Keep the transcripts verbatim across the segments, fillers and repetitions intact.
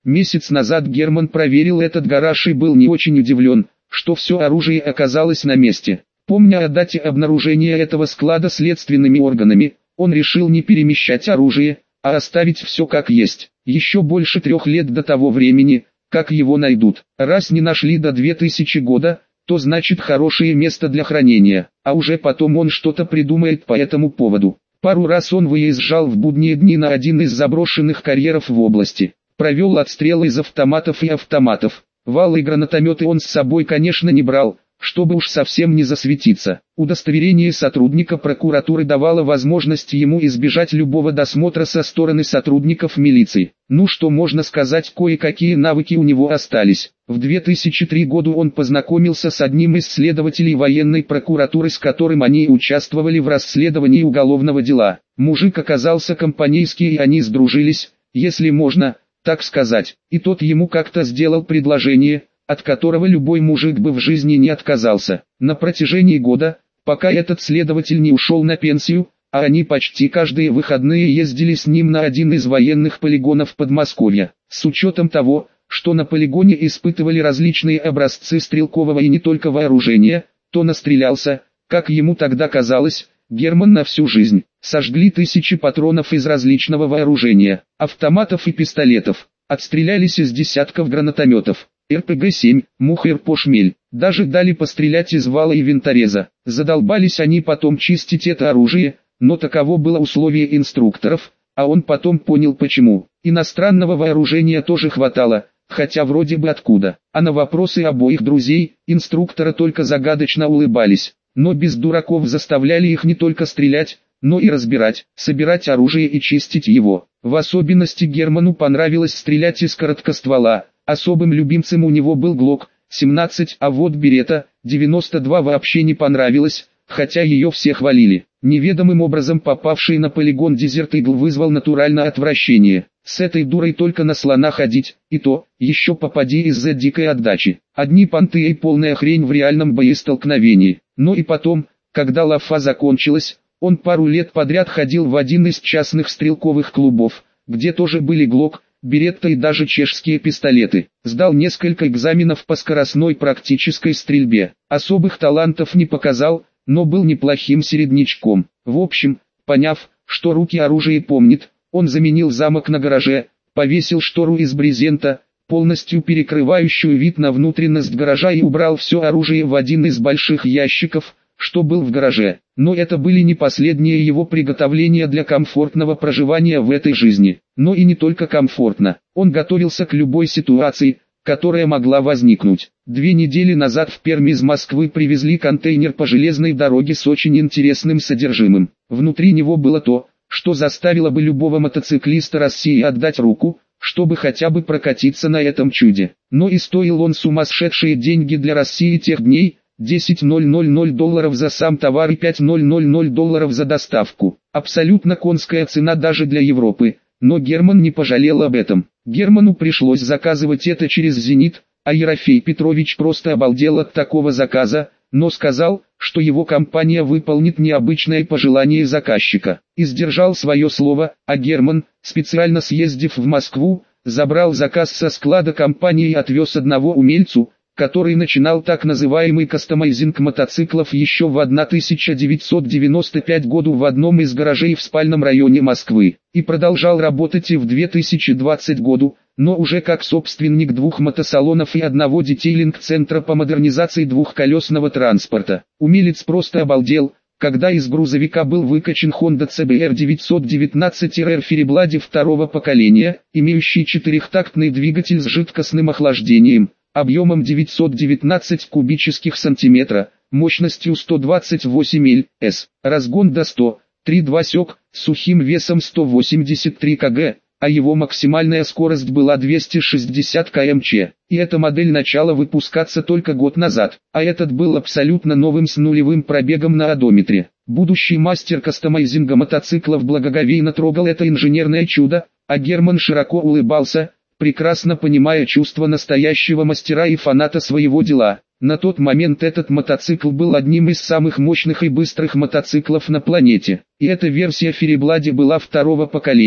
Месяц назад Герман проверил этот гараж и был не очень удивлен, что все оружие оказалось на месте. Помня о дате обнаружения этого склада следственными органами, он решил не перемещать оружие, а оставить все как есть. Еще больше трех лет до того времени, как его найдут. Раз не нашли до две тысячи года, то значит хорошее место для хранения, а уже потом он что-то придумает по этому поводу. Пару раз он выезжал в будние дни на один из заброшенных карьеров в области. Провел отстрелы из автоматов и автоматов. Валы и гранатометы он с собой, конечно, не брал, чтобы уж совсем не засветиться. Удостоверение сотрудника прокуратуры давало возможность ему избежать любого досмотра со стороны сотрудников милиции. Ну что можно сказать, кое-какие навыки у него остались. В две тысячи третьем году он познакомился с одним из следователей военной прокуратуры, с которым они участвовали в расследовании уголовного дела. Мужик оказался компанейский, и они сдружились, если можно так сказать. И тот ему как-то сделал предложение, от которого любой мужик бы в жизни не отказался. На протяжении года, пока этот следователь не ушел на пенсию, а они почти каждые выходные ездили с ним на один из военных полигонов Подмосковья. С учетом того, что на полигоне испытывали различные образцы стрелкового и не только вооружения, то настрелялся, как ему тогда казалось, Герман на всю жизнь. Сожгли тысячи патронов из различного вооружения, автоматов и пистолетов, отстрелялись из десятков гранатометов. эр пэ гэ семь, Мухер-Пошмель, даже дали пострелять из вала и винтореза. Задолбались они потом чистить это оружие, но таково было условие инструкторов, а он потом понял почему. Иностранного вооружения тоже хватало, хотя вроде бы откуда. А на вопросы обоих друзей, инструктора только загадочно улыбались, но без дураков заставляли их не только стрелять, но и разбирать, собирать оружие и чистить его. В особенности Герману понравилось стрелять из короткоствола. Особым любимцем у него был Глок семнадцать, а вот Берета девяносто два вообще не понравилось, хотя ее все хвалили. Неведомым образом попавший на полигон Desert Eagle вызвал натуральное отвращение. С этой дурой только на слона ходить, и то, еще попади из-за дикой отдачи. Одни понты и полная хрень в реальном боестолкновении. Но и потом, когда лафа закончилась, он пару лет подряд ходил в один из частных стрелковых клубов, где тоже были Глок, Беретта и даже чешские пистолеты. Сдал несколько экзаменов по скоростной практической стрельбе. Особых талантов не показал, но был неплохим середнячком. В общем, поняв, что руки оружие помнит, он заменил замок на гараже, повесил штору из брезента, полностью перекрывающую вид на внутренность гаража, и убрал все оружие в один из больших ящиков, что был в гараже. Но это были не последние его приготовления для комфортного проживания в этой жизни. Но и не только комфортно. Он готовился к любой ситуации, которая могла возникнуть. Две недели назад в Пермь из Москвы привезли контейнер по железной дороге с очень интересным содержимым. Внутри него было то, что заставило бы любого мотоциклиста России отдать руку, чтобы хотя бы прокатиться на этом чуде. Но и стоил он сумасшедшие деньги для России тех дней, десять тысяч долларов за сам товар и пять тысяч долларов за доставку. Абсолютно конская цена даже для Европы, но Герман не пожалел об этом. Герману пришлось заказывать это через «Зенит», а Ерофей Петрович просто обалдел от такого заказа, но сказал, что его компания выполнит необычное пожелание заказчика. И сдержал свое слово, а Герман, специально съездив в Москву, забрал заказ со склада компании и отвез одного умельцу, который начинал так называемый кастомайзинг мотоциклов еще в тысяча девятьсот девяносто пятом году в одном из гаражей в спальном районе Москвы, и продолжал работать и в две тысячи двадцатом году, но уже как собственник двух мотосалонов и одного детейлинг-центра по модернизации двухколесного транспорта. Умелец просто обалдел, когда из грузовика был выкачан Honda си би эр девятьсот девятнадцать эр Фереблади второго поколения, имеющий четырехтактный двигатель с жидкостным охлаждением, объемом девятьсот девятнадцать кубических сантиметра, мощностью сто двадцать восемь миль-с, разгон до ста тридцати двух сек, сухим весом сто восемьдесят три килограмма, а его максимальная скорость была двести шестьдесят километров в час. И эта модель начала выпускаться только год назад, а этот был абсолютно новым с нулевым пробегом на одометре. Будущий мастер кастомайзинга мотоциклов благоговейно трогал это инженерное чудо, а Герман широко улыбался, прекрасно понимая чувства настоящего мастера и фаната своего дела. На тот момент этот мотоцикл был одним из самых мощных и быстрых мотоциклов на планете. И эта версия Фереблади была второго поколения,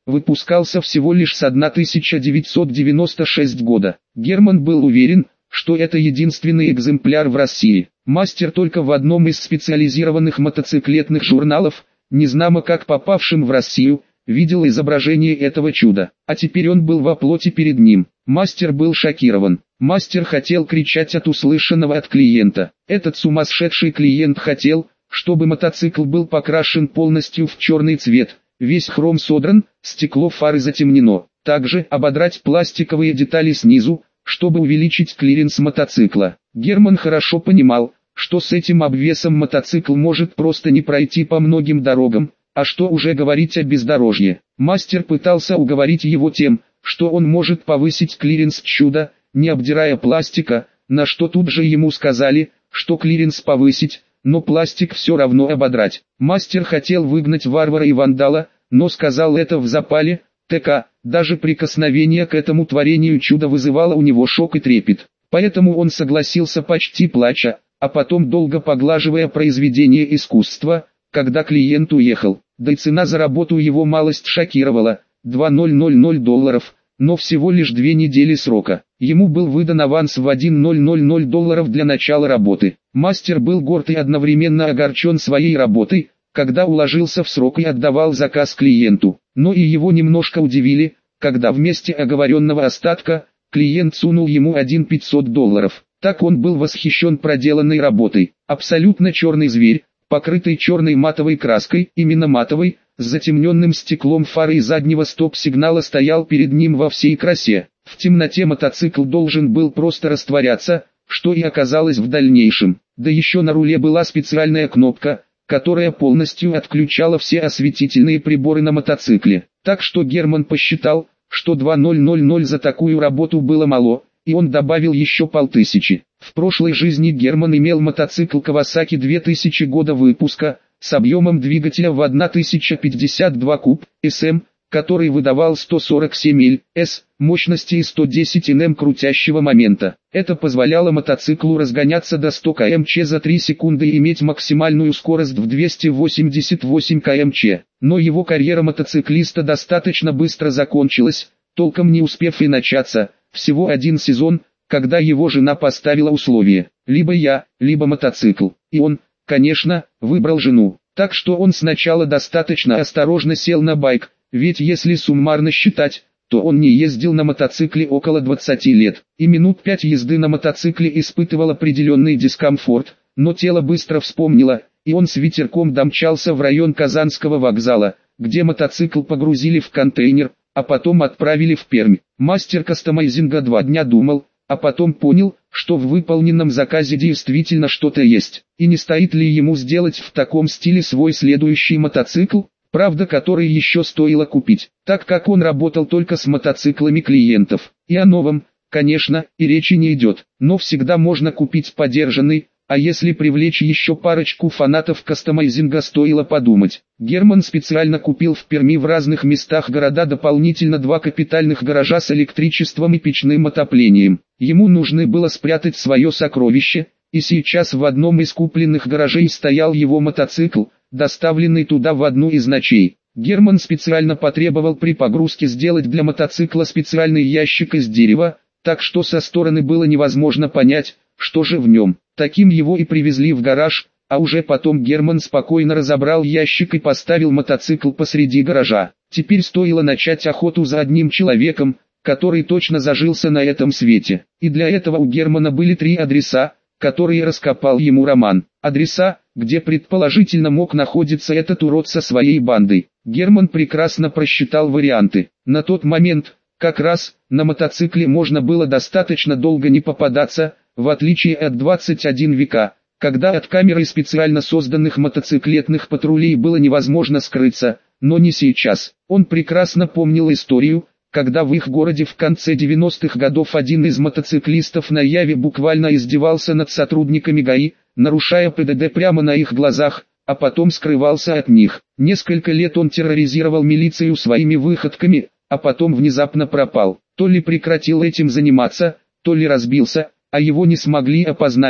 выпускался всего лишь с тысяча девятьсот девяносто шестого года. Герман был уверен, что это единственный экземпляр в России. Мастер только в одном из специализированных мотоциклетных журналов, незнамо как попавшим в Россию, видел изображение этого чуда. А теперь он был во плоти перед ним. Мастер был шокирован. Мастер хотел кричать от услышанного от клиента. Этот сумасшедший клиент хотел, чтобы мотоцикл был покрашен полностью в черный цвет, весь хром содран, стекло фары затемнено. Также ободрать пластиковые детали снизу, чтобы увеличить клиренс мотоцикла. Герман хорошо понимал, что с этим обвесом мотоцикл может просто не пройти по многим дорогам, а что уже говорить о бездорожье. Мастер пытался уговорить его тем, что он может повысить клиренс чуда, не обдирая пластика, на что тут же ему сказали, что клиренс повысить, но пластик все равно ободрать. Мастер хотел выгнать варвара и вандала, но сказал это в запале. ТК, даже прикосновение к этому творению чуда вызывало у него шок и трепет. Поэтому он согласился почти плача, а потом долго поглаживая произведение искусства, когда клиент уехал. Да и цена за работу его малость шокировала, два тысячи долларов, но всего лишь две недели срока. Ему был выдан аванс в тысячу долларов для начала работы. Мастер был горд и одновременно огорчен своей работой, когда уложился в срок и отдавал заказ клиенту. Но и его немножко удивили, когда вместе оговоренного остатка, клиент сунул ему тысячу пятьсот долларов. Так он был восхищен проделанной работой. Абсолютно черный зверь, покрытый черной матовой краской, именно матовой, с затемненным стеклом фары и заднего стоп-сигнала стоял перед ним во всей красе. В темноте мотоцикл должен был просто растворяться, что и оказалось в дальнейшем. Да еще на руле была специальная кнопка, которая полностью отключала все осветительные приборы на мотоцикле. Так что Герман посчитал, что два тысячи за такую работу было мало, и он добавил еще полтысячи. В прошлой жизни Герман имел мотоцикл Kawasaki две тысячи года выпуска, с объемом двигателя в тысяча пятьдесят два куб, эс эм, который выдавал сто сорок семь эл эс, мощности и сто десять ньютон крутящего момента. Это позволяло мотоциклу разгоняться до ста километров за три секунды и иметь максимальную скорость в двести восемьдесят восемь километров. Но его карьера мотоциклиста достаточно быстро закончилась, толком не успев и начаться, всего один сезон, когда его жена поставила условие: либо я, либо мотоцикл. И он, конечно, выбрал жену. Так что он сначала достаточно осторожно сел на байк, ведь если суммарно считать, то он не ездил на мотоцикле около двадцати лет, и минут пять езды на мотоцикле испытывал определенный дискомфорт, но тело быстро вспомнило, и он с ветерком домчался в район Казанского вокзала, где мотоцикл погрузили в контейнер, а потом отправили в Пермь. Мастер кастомайзинга два дня думал, а потом понял, что в выполненном заказе действительно что-то есть, и не стоит ли ему сделать в таком стиле свой следующий мотоцикл, правда который еще стоило купить, так как он работал только с мотоциклами клиентов, и о новом, конечно, и речи не идет, но всегда можно купить подержанный, а если привлечь еще парочку фанатов кастомайзинга, стоило подумать. Герман специально купил в Перми в разных местах города дополнительно два капитальных гаража с электричеством и печным отоплением. Ему нужно было спрятать свое сокровище, и сейчас в одном из купленных гаражей стоял его мотоцикл, доставленный туда в одну из ночей. Герман специально потребовал при погрузке сделать для мотоцикла специальный ящик из дерева, так что со стороны было невозможно понять, что же в нем. Таким его и привезли в гараж, а уже потом Герман спокойно разобрал ящик и поставил мотоцикл посреди гаража. Теперь стоило начать охоту за одним человеком, который точно зажился на этом свете. И для этого у Германа были три адреса, которые раскопал ему Роман. Адреса, где предположительно мог находиться этот урод со своей бандой. Герман прекрасно просчитал варианты. На тот момент, как раз, на мотоцикле можно было достаточно долго не попадаться, в отличие от двадцать первого века, когда от камеры специально созданных мотоциклетных патрулей было невозможно скрыться, но не сейчас. Он прекрасно помнил историю, когда в их городе в конце девяностых годов один из мотоциклистов на Яве буквально издевался над сотрудниками ГАИ, нарушая ПДД прямо на их глазах, а потом скрывался от них. Несколько лет он терроризировал милицию своими выходками, а потом внезапно пропал. То ли прекратил этим заниматься, то ли разбился, а его не смогли опознать,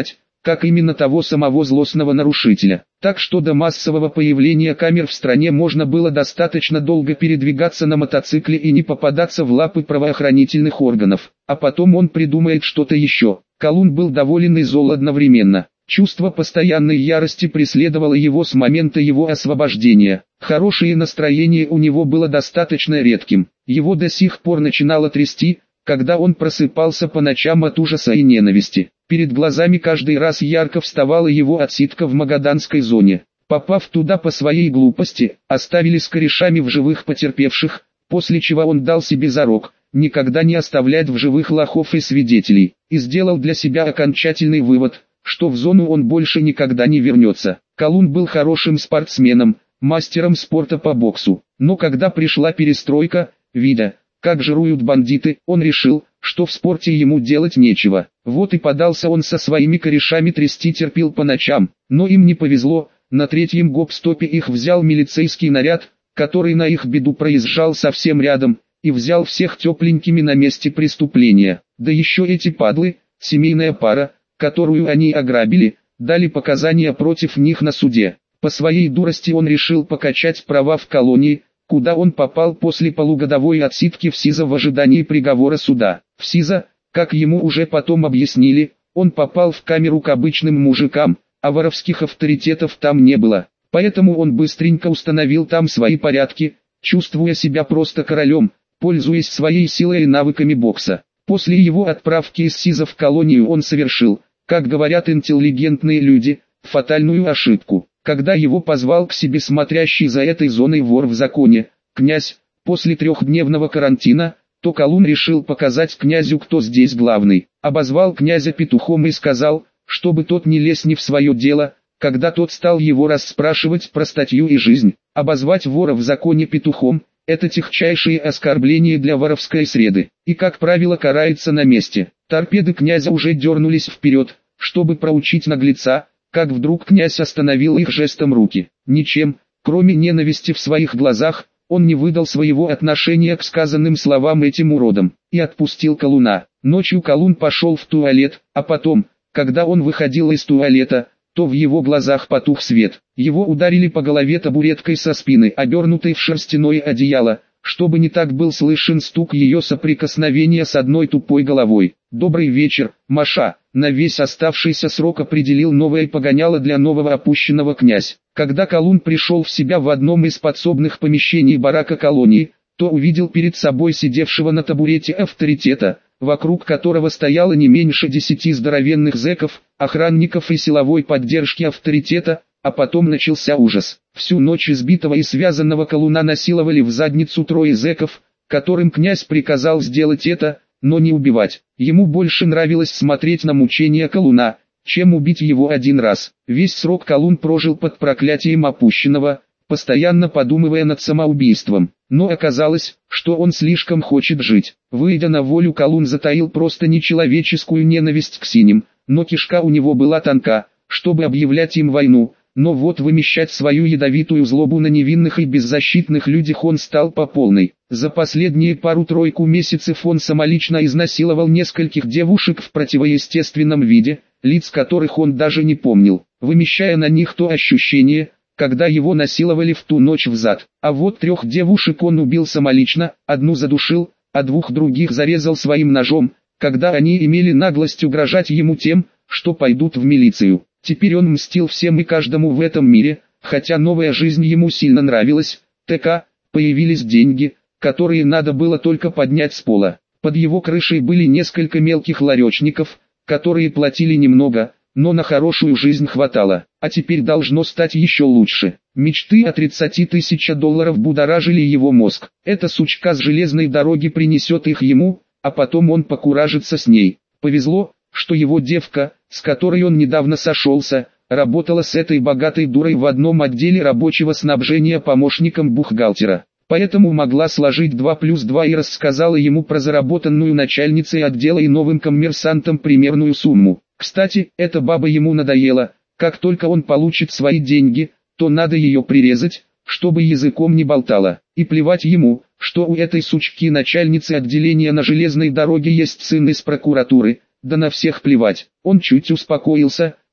как именно того самого злостного нарушителя. Так что до массового появления камер в стране можно было достаточно долго передвигаться на мотоцикле и не попадаться в лапы правоохранительных органов. А потом он придумает что-то еще. Колун был доволен и зол одновременно. Чувство постоянной ярости преследовало его с момента его освобождения. Хорошее настроение у него было достаточно редким. Его до сих пор начинало трясти, когда он просыпался по ночам от ужаса и ненависти. Перед глазами каждый раз ярко вставала его отсидка в магаданской зоне. Попав туда по своей глупости, оставили с корешами в живых потерпевших, после чего он дал себе зарок никогда не оставлять в живых лохов и свидетелей, и сделал для себя окончательный вывод, что в зону он больше никогда не вернется. Колун был хорошим спортсменом, мастером спорта по боксу, но когда пришла перестройка, видя, как жируют бандиты, он решил, что в спорте ему делать нечего. Вот и подался он со своими корешами трясти терпил по ночам, но им не повезло, на третьем гоп-стопе их взял милицейский наряд, который на их беду проезжал совсем рядом, и взял всех тепленькими на месте преступления. Да еще эти падлы, семейная пара, которую они ограбили, дали показания против них на суде. По своей дурости он решил покачать права в колонии, куда он попал после полугодовой отсидки в СИЗО в ожидании приговора суда. В СИЗО, как ему уже потом объяснили, он попал в камеру к обычным мужикам, а воровских авторитетов там не было. Поэтому он быстренько установил там свои порядки, чувствуя себя просто королем, пользуясь своей силой и навыками бокса. После его отправки из СИЗО в колонию он совершил, как говорят интеллигентные люди, фатальную ошибку. Когда его позвал к себе смотрящий за этой зоной вор в законе, князь, после трехдневного карантина, то Колун решил показать князю, кто здесь главный. Обозвал князя петухом и сказал, чтобы тот не лез не в свое дело, когда тот стал его расспрашивать про статью и жизнь. Обозвать вора в законе петухом – это техчайшее оскорбление для воровской среды, и как правило карается на месте. Торпеды князя уже дернулись вперед, чтобы проучить наглеца, как вдруг князь остановил их жестом руки. Ничем, кроме ненависти в своих глазах, он не выдал своего отношения к сказанным словам этим уродам, и отпустил Колуна. Ночью Колун пошел в туалет, а потом, когда он выходил из туалета, то в его глазах потух свет. Его ударили по голове табуреткой со спины, обернутой в шерстяное одеяло, чтобы не так был слышен стук ее соприкосновения с одной тупой головой. «Добрый вечер, Маша», на весь оставшийся срок определил новое погоняло для нового опущенного князь. Когда Колун пришел в себя в одном из подсобных помещений барака колонии, то увидел перед собой сидевшего на табурете авторитета, вокруг которого стояло не меньше десяти здоровенных зэков, охранников и силовой поддержки авторитета, а потом начался ужас. Всю ночь избитого и связанного Колуна насиловали в задницу трое зэков, которым князь приказал сделать это, но не убивать. Ему больше нравилось смотреть на мучения Колуна, чем убить его один раз. Весь срок Колун прожил под проклятием опущенного, постоянно подумывая над самоубийством. Но оказалось, что он слишком хочет жить. Выйдя на волю, Колун затаил просто нечеловеческую ненависть к синим, но кишка у него была тонка, чтобы объявлять им войну. Но вот вымещать свою ядовитую злобу на невинных и беззащитных людях он стал по полной. За последние пару-тройку месяцев он самолично изнасиловал нескольких девушек в противоестественном виде, лиц которых он даже не помнил, вымещая на них то ощущение, когда его насиловали в ту ночь взад. А вот трех девушек он убил самолично, одну задушил, а двух других зарезал своим ножом, когда они имели наглость угрожать ему тем, что пойдут в милицию. Теперь он мстил всем и каждому в этом мире, хотя новая жизнь ему сильно нравилась. ТК, появились деньги, которые надо было только поднять с пола. Под его крышей были несколько мелких ларечников, которые платили немного, но на хорошую жизнь хватало. А теперь должно стать еще лучше. Мечты о тридцати тысячах долларов будоражили его мозг. Эта сучка с железной дороги принесет их ему, а потом он покуражится с ней. Повезло, что его девка, с которой он недавно сошелся, работала с этой богатой дурой в одном отделе рабочего снабжения помощником бухгалтера. Поэтому могла сложить два плюс два и рассказала ему про заработанную начальницей отдела и новым коммерсантом примерную сумму. Кстати, эта баба ему надоела. Как только он получит свои деньги, то надо ее прирезать, чтобы языком не болтала. И плевать ему, что у этой сучки начальницы отделения на железной дороге есть сын из прокуратуры. Да на всех плевать. Он чуть успокоился,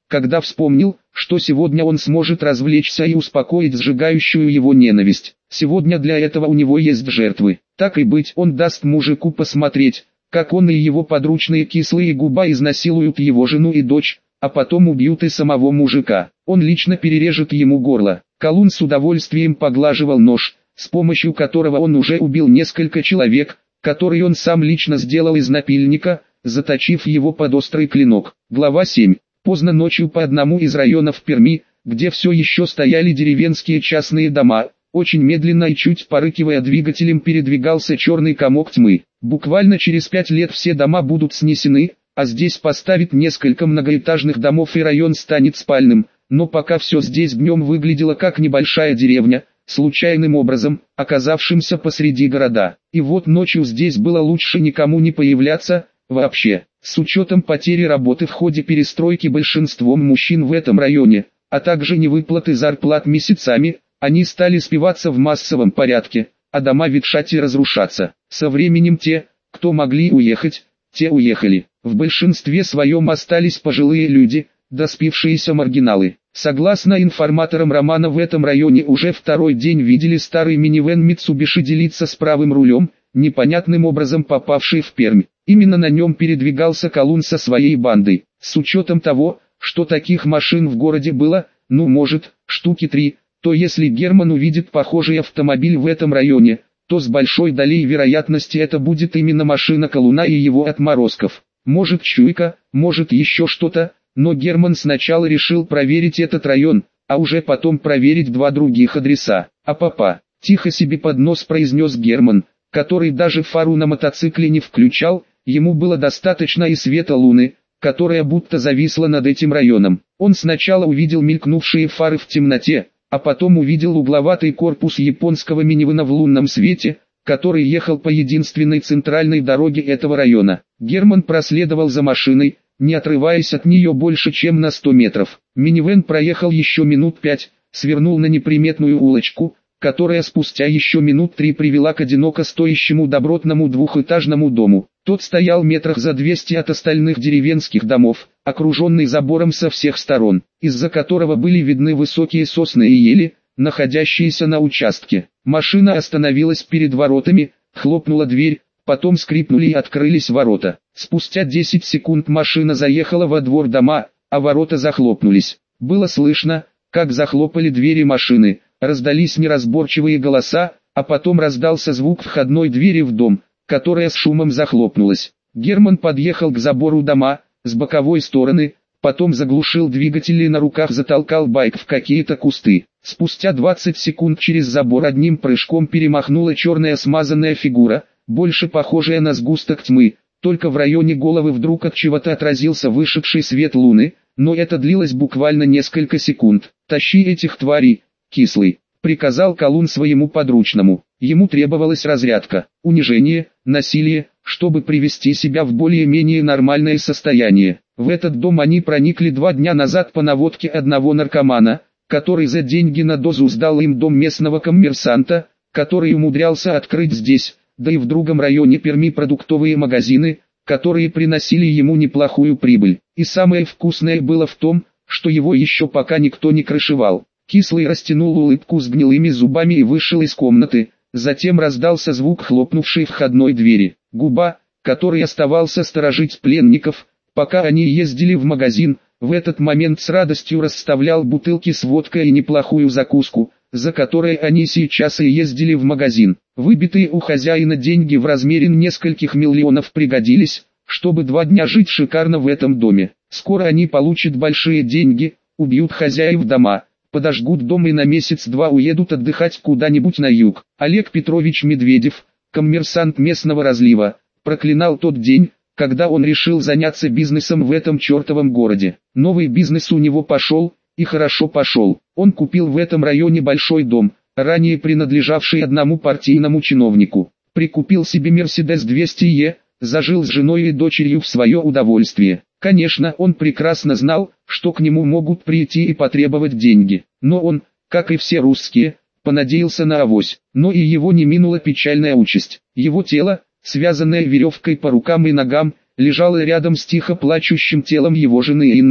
когда вспомнил, что сегодня он сможет развлечься и успокоить сжигающую его ненависть. Сегодня для этого у него есть жертвы. Так и быть, он даст мужику посмотреть, как он и его подручные Кислый и Губа изнасилуют его жену и дочь, а потом убьют и самого мужика. Он лично перережет ему горло. Колун с удовольствием поглаживал нож, с помощью которого он уже убил несколько человек, который он сам лично сделал из напильника, заточив его под острый клинок. Глава семь. Поздно ночью по одному из районов Перми, где все еще стояли деревенские частные дома, очень медленно и чуть порыкивая двигателем передвигался черный комок тьмы. Буквально через пять лет все дома будут снесены, а здесь поставят несколько многоэтажных домов и район станет спальным, но пока все здесь днем выглядело как небольшая деревня, случайным образом, оказавшимся посреди города. И вот ночью здесь было лучше никому не появляться, вообще. С учетом потери работы в ходе перестройки большинством мужчин в этом районе, а также невыплаты зарплат месяцами, они стали спиваться в массовом порядке, а дома ветшать и разрушаться. Со временем те, кто могли уехать, те уехали. В большинстве своем остались пожилые люди, доспившиеся маргиналы. Согласно информаторам Романа, в этом районе уже второй день видели старый минивэн Mitsubishi делиться с правым рулем, непонятным образом попавший в Пермь. Именно на нем передвигался Колун со своей бандой. С учетом того, что таких машин в городе было, ну может, штуки три, то если Герман увидит похожий автомобиль в этом районе, то с большой долей вероятности это будет именно машина Колуна и его отморозков. Может чуйка, может еще что-то, но Герман сначала решил проверить этот район, а уже потом проверить два других адреса. А папа, тихо себе под нос произнес Герман, который даже фару на мотоцикле не включал, ему было достаточно и света луны, которая будто зависла над этим районом. Он сначала увидел мелькнувшие фары в темноте, а потом увидел угловатый корпус японского минивэна в лунном свете, который ехал по единственной центральной дороге этого района. Герман проследовал за машиной, не отрываясь от нее больше чем на сто метров. Минивэн проехал еще минут пять, свернул на неприметную улочку, которая спустя еще минут три привела к одиноко стоящему добротному двухэтажному дому. Тот стоял метрах за двести от остальных деревенских домов, окруженный забором со всех сторон, из-за которого были видны высокие сосны и ели, находящиеся на участке. Машина остановилась перед воротами, хлопнула дверь, потом скрипнули и открылись ворота. Спустя десять секунд машина заехала во двор дома, а ворота захлопнулись. Было слышно, как захлопали двери машины, раздались неразборчивые голоса, а потом раздался звук входной двери в дом, которая с шумом захлопнулась. Герман подъехал к забору дома, с боковой стороны, потом заглушил двигатель и на руках затолкал байк в какие-то кусты. Спустя двадцать секунд через забор одним прыжком перемахнула черная смазанная фигура, больше похожая на сгусток тьмы, только в районе головы вдруг от чего-то отразился вышедший свет луны, но это длилось буквально несколько секунд. «Тащи этих тварей, Кислый», — приказал Колун своему подручному. Ему требовалась разрядка, унижение, насилие, чтобы привести себя в более-менее нормальное состояние. В этот дом они проникли два дня назад по наводке одного наркомана, который за деньги на дозу сдал им дом местного коммерсанта, который умудрялся открыть здесь, да и в другом районе Перми продуктовые магазины, которые приносили ему неплохую прибыль. И самое вкусное было в том, что его еще пока никто не крышевал. Кислый растянул улыбку с гнилыми зубами и вышел из комнаты. Затем раздался звук хлопнувшей входной двери. Губа, который оставался сторожить пленников, пока они ездили в магазин, в этот момент с радостью расставлял бутылки с водкой и неплохую закуску, за которой они сейчас и ездили в магазин. Выбитые у хозяина деньги в размере нескольких миллионов пригодились, чтобы два дня жить шикарно в этом доме. Скоро они получат большие деньги, убьют хозяев дома, подожгут дом и на месяц-два уедут отдыхать куда-нибудь на юг. Олег Петрович Медведев, коммерсант местного разлива, проклинал тот день, когда он решил заняться бизнесом в этом чертовом городе. Новый бизнес у него пошел, и хорошо пошел. Он купил в этом районе большой дом, ранее принадлежавший одному партийному чиновнику. Прикупил себе Мерседес двести Е, зажил с женой и дочерью в свое удовольствие. Конечно, он прекрасно знал, что к нему могут прийти и потребовать деньги. Но он, как и все русские, понадеялся на авось. Но и его не минула печальная участь. Его тело, связанное веревкой по рукам и ногам, лежало рядом с тихо плачущим телом его жены Инны,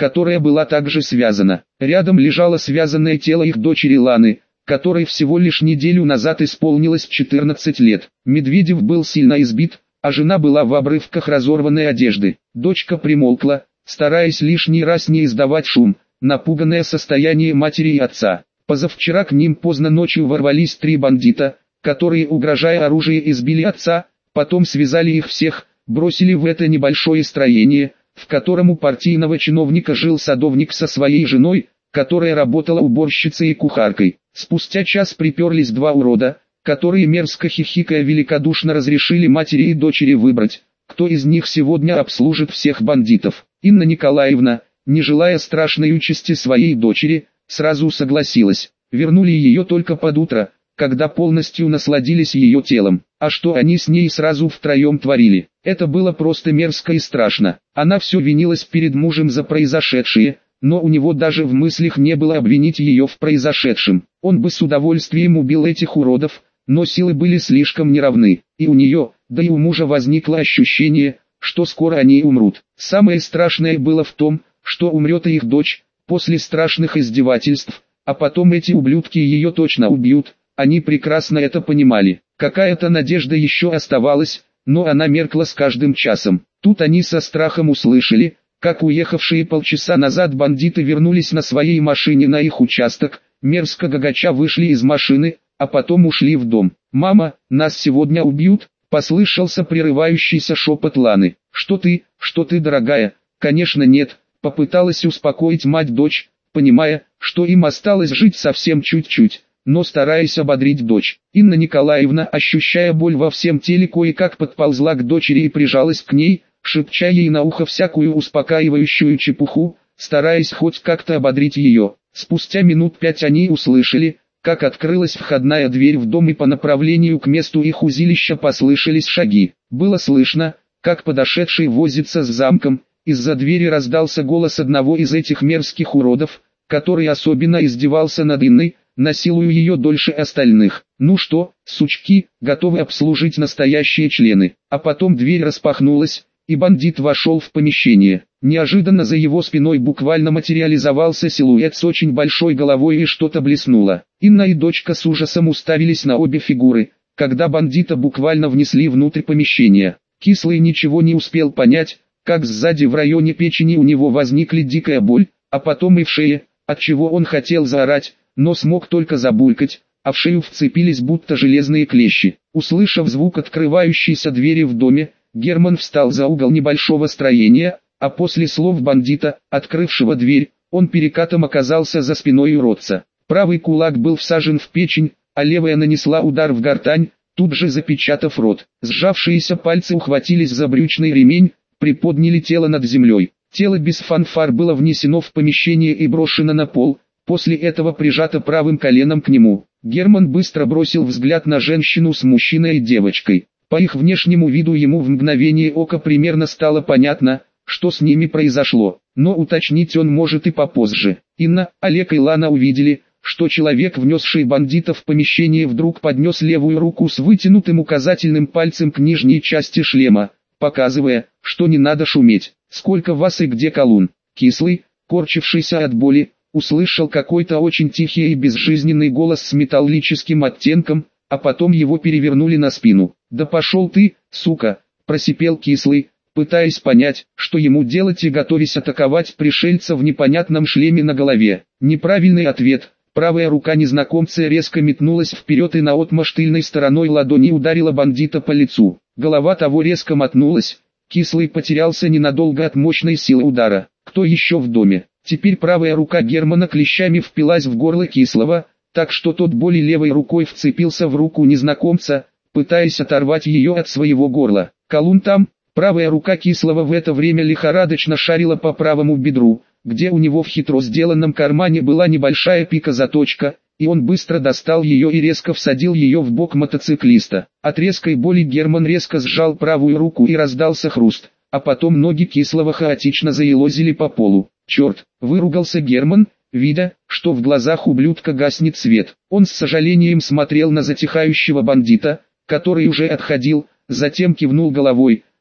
которая была также связана. Рядом лежало связанное тело их дочери Ланы, которой всего лишь неделю назад исполнилось четырнадцать лет. Медведев был сильно избит, а жена была в обрывках разорванной одежды. Дочка примолкла, стараясь лишний раз не издавать шум, напуганное состояние матери и отца. Позавчера к ним поздно ночью ворвались три бандита, которые, угрожая оружием, избили отца, потом связали их всех, бросили в это небольшое строение, в котором у партийного чиновника жил садовник со своей женой, которая работала уборщицей и кухаркой. Спустя час приперлись два урода, которые, мерзко хихикая, великодушно разрешили матери и дочери выбрать, кто из них сегодня обслужит всех бандитов. Инна Николаевна, не желая страшной участи своей дочери, сразу согласилась. Вернули ее только под утро, когда полностью насладились ее телом. А что они с ней сразу втроем творили? Это было просто мерзко и страшно. Она все винилась перед мужем за произошедшее, но у него даже в мыслях не было обвинить ее в произошедшем. Он бы с удовольствием убил этих уродов, но силы были слишком неравны. И у нее, да и у мужа возникло ощущение, что скоро они умрут. Самое страшное было в том, что умрет и их дочь, после страшных издевательств, а потом эти ублюдки ее точно убьют. Они прекрасно это понимали. Какая-то надежда еще оставалась, но она меркла с каждым часом. Тут они со страхом услышали, как уехавшие полчаса назад бандиты вернулись на своей машине на их участок, мерзко гагача вышли из машины, а потом ушли в дом. «Мама, нас сегодня убьют?» — послышался прерывающийся шепот Ланы. «Что ты, что ты, дорогая?» «Конечно нет», — попыталась успокоить мать дочь, понимая, что им осталось жить совсем чуть-чуть, но стараясь ободрить дочь. Инна Николаевна, ощущая боль во всем теле, кое-как подползла к дочери и прижалась к ней, шепча ей на ухо всякую успокаивающую чепуху, стараясь хоть как-то ободрить ее. Спустя минут пять они услышали, как открылась входная дверь в дом, и по направлению к месту их узилища послышались шаги. Было слышно, как подошедший возится с замком. Из-за двери раздался голос одного из этих мерзких уродов, который особенно издевался над Инной, насилуя ее дольше остальных. «Ну что, сучки, готовы обслужить настоящие члены?» А потом дверь распахнулась, и бандит вошел в помещение. Неожиданно за его спиной буквально материализовался силуэт с очень большой головой, и что-то блеснуло. Инна и дочка с ужасом уставились на обе фигуры, когда бандита буквально внесли внутрь помещения. Кислый ничего не успел понять, как сзади в районе печени у него возникли дикая боль, а потом и в шее, отчего он хотел заорать, но смог только забулькать, а в шею вцепились будто железные клещи. Услышав звук открывающейся двери в доме, Герман встал за угол небольшого строения, а после слов бандита, открывшего дверь, он перекатом оказался за спиной уродца. Правый кулак был всажен в печень, а левая нанесла удар в гортань, тут же запечатав рот. Сжавшиеся пальцы ухватились за брючный ремень, приподняли тело над землей. Тело без фанфар было внесено в помещение и брошено на пол, после этого прижато правым коленом к нему. Герман быстро бросил взгляд на женщину с мужчиной и девочкой. По их внешнему виду ему в мгновение ока примерно стало понятно, что с ними произошло, но уточнить он может и попозже. Инна, Олег и Лана увидели, что человек, внесший бандита в помещение, вдруг поднес левую руку с вытянутым указательным пальцем к нижней части шлема, показывая, что не надо шуметь. «Сколько вас и где колун?» Кислый, корчившийся от боли, услышал какой-то очень тихий и безжизненный голос с металлическим оттенком, а потом его перевернули на спину. «Да пошел ты, сука!» – просипел Кислый, пытаясь понять, что ему делать, и готовясь атаковать пришельца в непонятном шлеме на голове. Неправильный ответ. Правая рука незнакомца резко метнулась вперед и наотмашь тыльной стороной ладони ударила бандита по лицу. Голова того резко мотнулась. Кислый потерялся ненадолго от мощной силы удара. Кто еще в доме? Теперь правая рука Германа клещами впилась в горло Кислого, так что тот более левой рукой вцепился в руку незнакомца, пытаясь оторвать ее от своего горла. «Колун там?» Правая рука Кислого в это время лихорадочно шарила по правому бедру, где у него в хитро сделанном кармане была небольшая пика-заточка, и он быстро достал ее и резко всадил ее в бок мотоциклиста. От резкой боли Герман резко сжал правую руку и раздался хруст, а потом ноги Кислого хаотично заелозили по полу. «Черт!» – выругался Герман, видя, что в глазах ублюдка гаснет свет. Он с сожалением смотрел на затихающего бандита, который уже отходил, затем кивнул головой,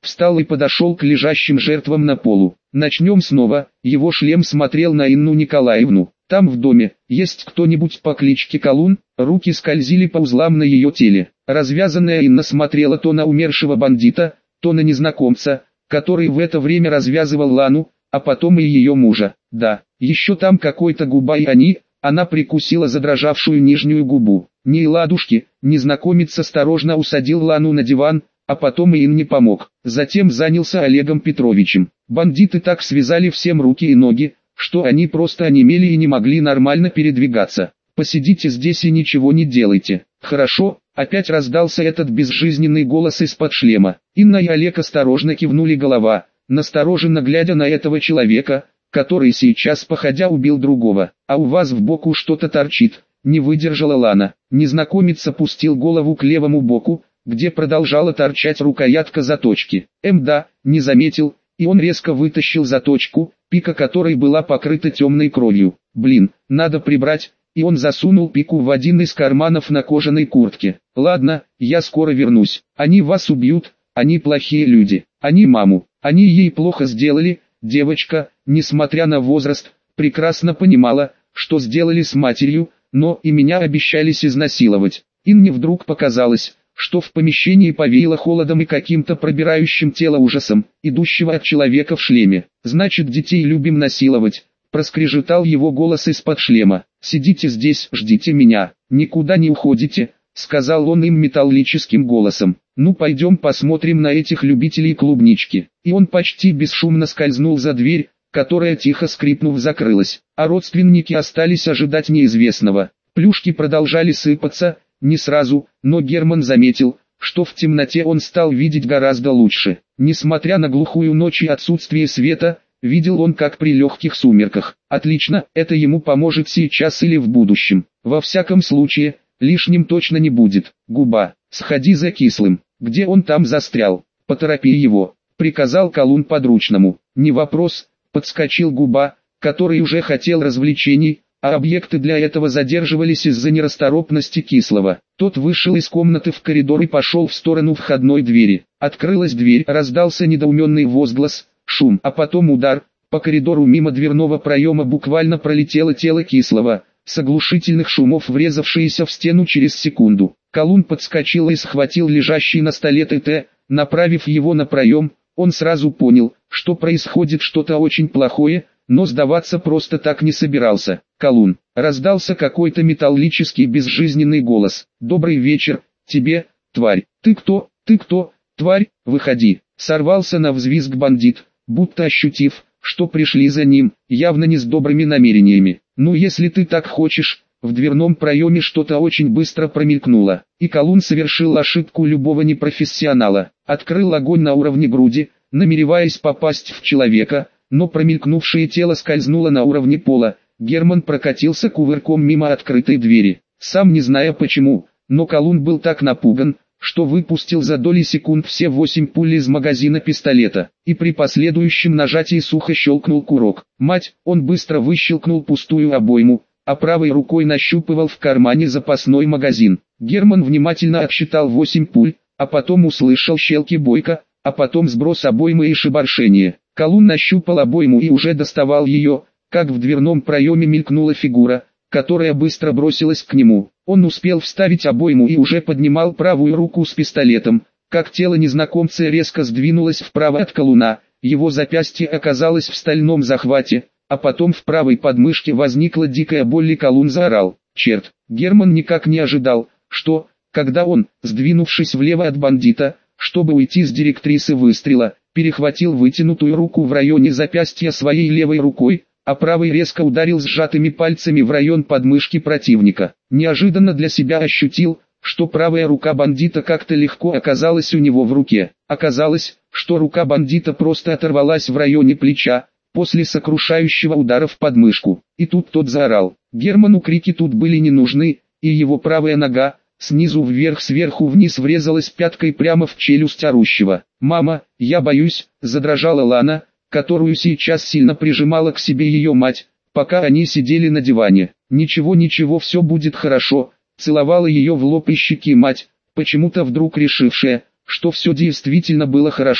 встал и подошел к лежащим жертвам на полу. Начнем снова. Его шлем смотрел на Инну Николаевну. Там в доме есть кто-нибудь по кличке Колун? Руки скользили по узлам на ее теле. Развязанная Инна смотрела то на умершего бандита, то на незнакомца, который в это время развязывал Лану, а потом и ее мужа. Да, еще там какой-то губа и они, она прикусила задрожавшую нижнюю губу. Ни ладушки, незнакомец осторожно усадил Лану на диван, а потом и Инне помог. Затем занялся Олегом Петровичем. Бандиты так связали всем руки и ноги, что они просто онемели и не могли нормально передвигаться. «Посидите здесь и ничего не делайте». «Хорошо», опять раздался этот безжизненный голос из-под шлема. Инна и Олег осторожно кивнули голова, настороженно глядя на этого человека, который сейчас походя убил другого. «А у вас в боку что-то торчит», не выдержала Лана. Незнакомец опустил голову к левому боку, где продолжала торчать рукоятка заточки. Эм да, не заметил, и он резко вытащил заточку, пика которой была покрыта темной кровью. Блин, надо прибрать, и он засунул пику в один из карманов на кожаной куртке. Ладно, я скоро вернусь. Они вас убьют, они плохие люди. Они маму, они ей плохо сделали. Девочка, несмотря на возраст, прекрасно понимала, что сделали с матерью, но и меня обещались изнасиловать. Инне вдруг показалось, что в помещении повеяло холодом и каким-то пробирающим тело ужасом, идущего от человека в шлеме. «Значит, детей любим насиловать», — проскрежетал его голос из-под шлема. «Сидите здесь, ждите меня, никуда не уходите», — сказал он им металлическим голосом. «Ну пойдем посмотрим на этих любителей клубнички». И он почти бесшумно скользнул за дверь, которая тихо скрипнув закрылась, а родственники остались ожидать неизвестного. Плюшки продолжали сыпаться, не сразу, но Герман заметил, что в темноте он стал видеть гораздо лучше. Несмотря на глухую ночь и отсутствие света, видел он как при легких сумерках. Отлично, это ему поможет сейчас или в будущем. Во всяком случае, лишним точно не будет. Губа, сходи за кислым. Где он там застрял? Поторопи его, приказал Колун подручному. Не вопрос, подскочил Губа, который уже хотел развлечений, а объекты для этого задерживались из-за нерасторопности Кислого. Тот вышел из комнаты в коридор и пошел в сторону входной двери. Открылась дверь, раздался недоуменный возглас, шум, а потом удар. По коридору мимо дверного проема буквально пролетело тело Кислого, с оглушительных шумов врезавшееся в стену через секунду. Колун подскочил и схватил лежащий на столе ТТ, направив его на проем. Он сразу понял, что происходит что-то очень плохое, но сдаваться просто так не собирался. «Колун!» — раздался какой-то металлический безжизненный голос. «Добрый вечер, тебе, тварь!» «Ты кто? Ты кто? Тварь, выходи!» Сорвался на взвизг бандит, будто ощутив, что пришли за ним, явно не с добрыми намерениями. «Ну если ты так хочешь...» В дверном проеме что-то очень быстро промелькнуло, и Колун совершил ошибку любого непрофессионала. Открыл огонь на уровне груди, намереваясь попасть в человека, но промелькнувшее тело скользнуло на уровне пола. Герман прокатился кувырком мимо открытой двери. Сам не зная почему, но Колун был так напуган, что выпустил за доли секунд все восемь пуль из магазина пистолета, и при последующем нажатии сухо щелкнул курок. Мать, он быстро выщелкнул пустую обойму, а правой рукой нащупывал в кармане запасной магазин. Герман внимательно отсчитал восемь пуль, а потом услышал щелки бойка, а потом сброс обоймы и шебаршение. Колун нащупал обойму и уже доставал ее, как в дверном проеме мелькнула фигура, которая быстро бросилась к нему. Он успел вставить обойму и уже поднимал правую руку с пистолетом, как тело незнакомца резко сдвинулось вправо от Колуна, его запястье оказалось в стальном захвате, а потом в правой подмышке возникла дикая боль и Колун заорал. Черт, Герман никак не ожидал, что, когда он, сдвинувшись влево от бандита, чтобы уйти с директрисы выстрела, перехватил вытянутую руку в районе запястья своей левой рукой, а правой резко ударил сжатыми пальцами в район подмышки противника. Неожиданно для себя ощутил, что правая рука бандита как-то легко оказалась у него в руке. Оказалось, что рука бандита просто оторвалась в районе плеча, после сокрушающего удара в подмышку. И тут тот заорал. Герману крики тут были не нужны, и его правая нога, снизу вверх сверху вниз врезалась пяткой прямо в челюсть орущего. «Мама, я боюсь», — задрожала Лана, которую сейчас сильно прижимала к себе ее мать, пока они сидели на диване. «Ничего, ничего, все будет хорошо», — целовала ее в лоб и щеки мать, почему-то вдруг решившая, что все действительно было хорошо.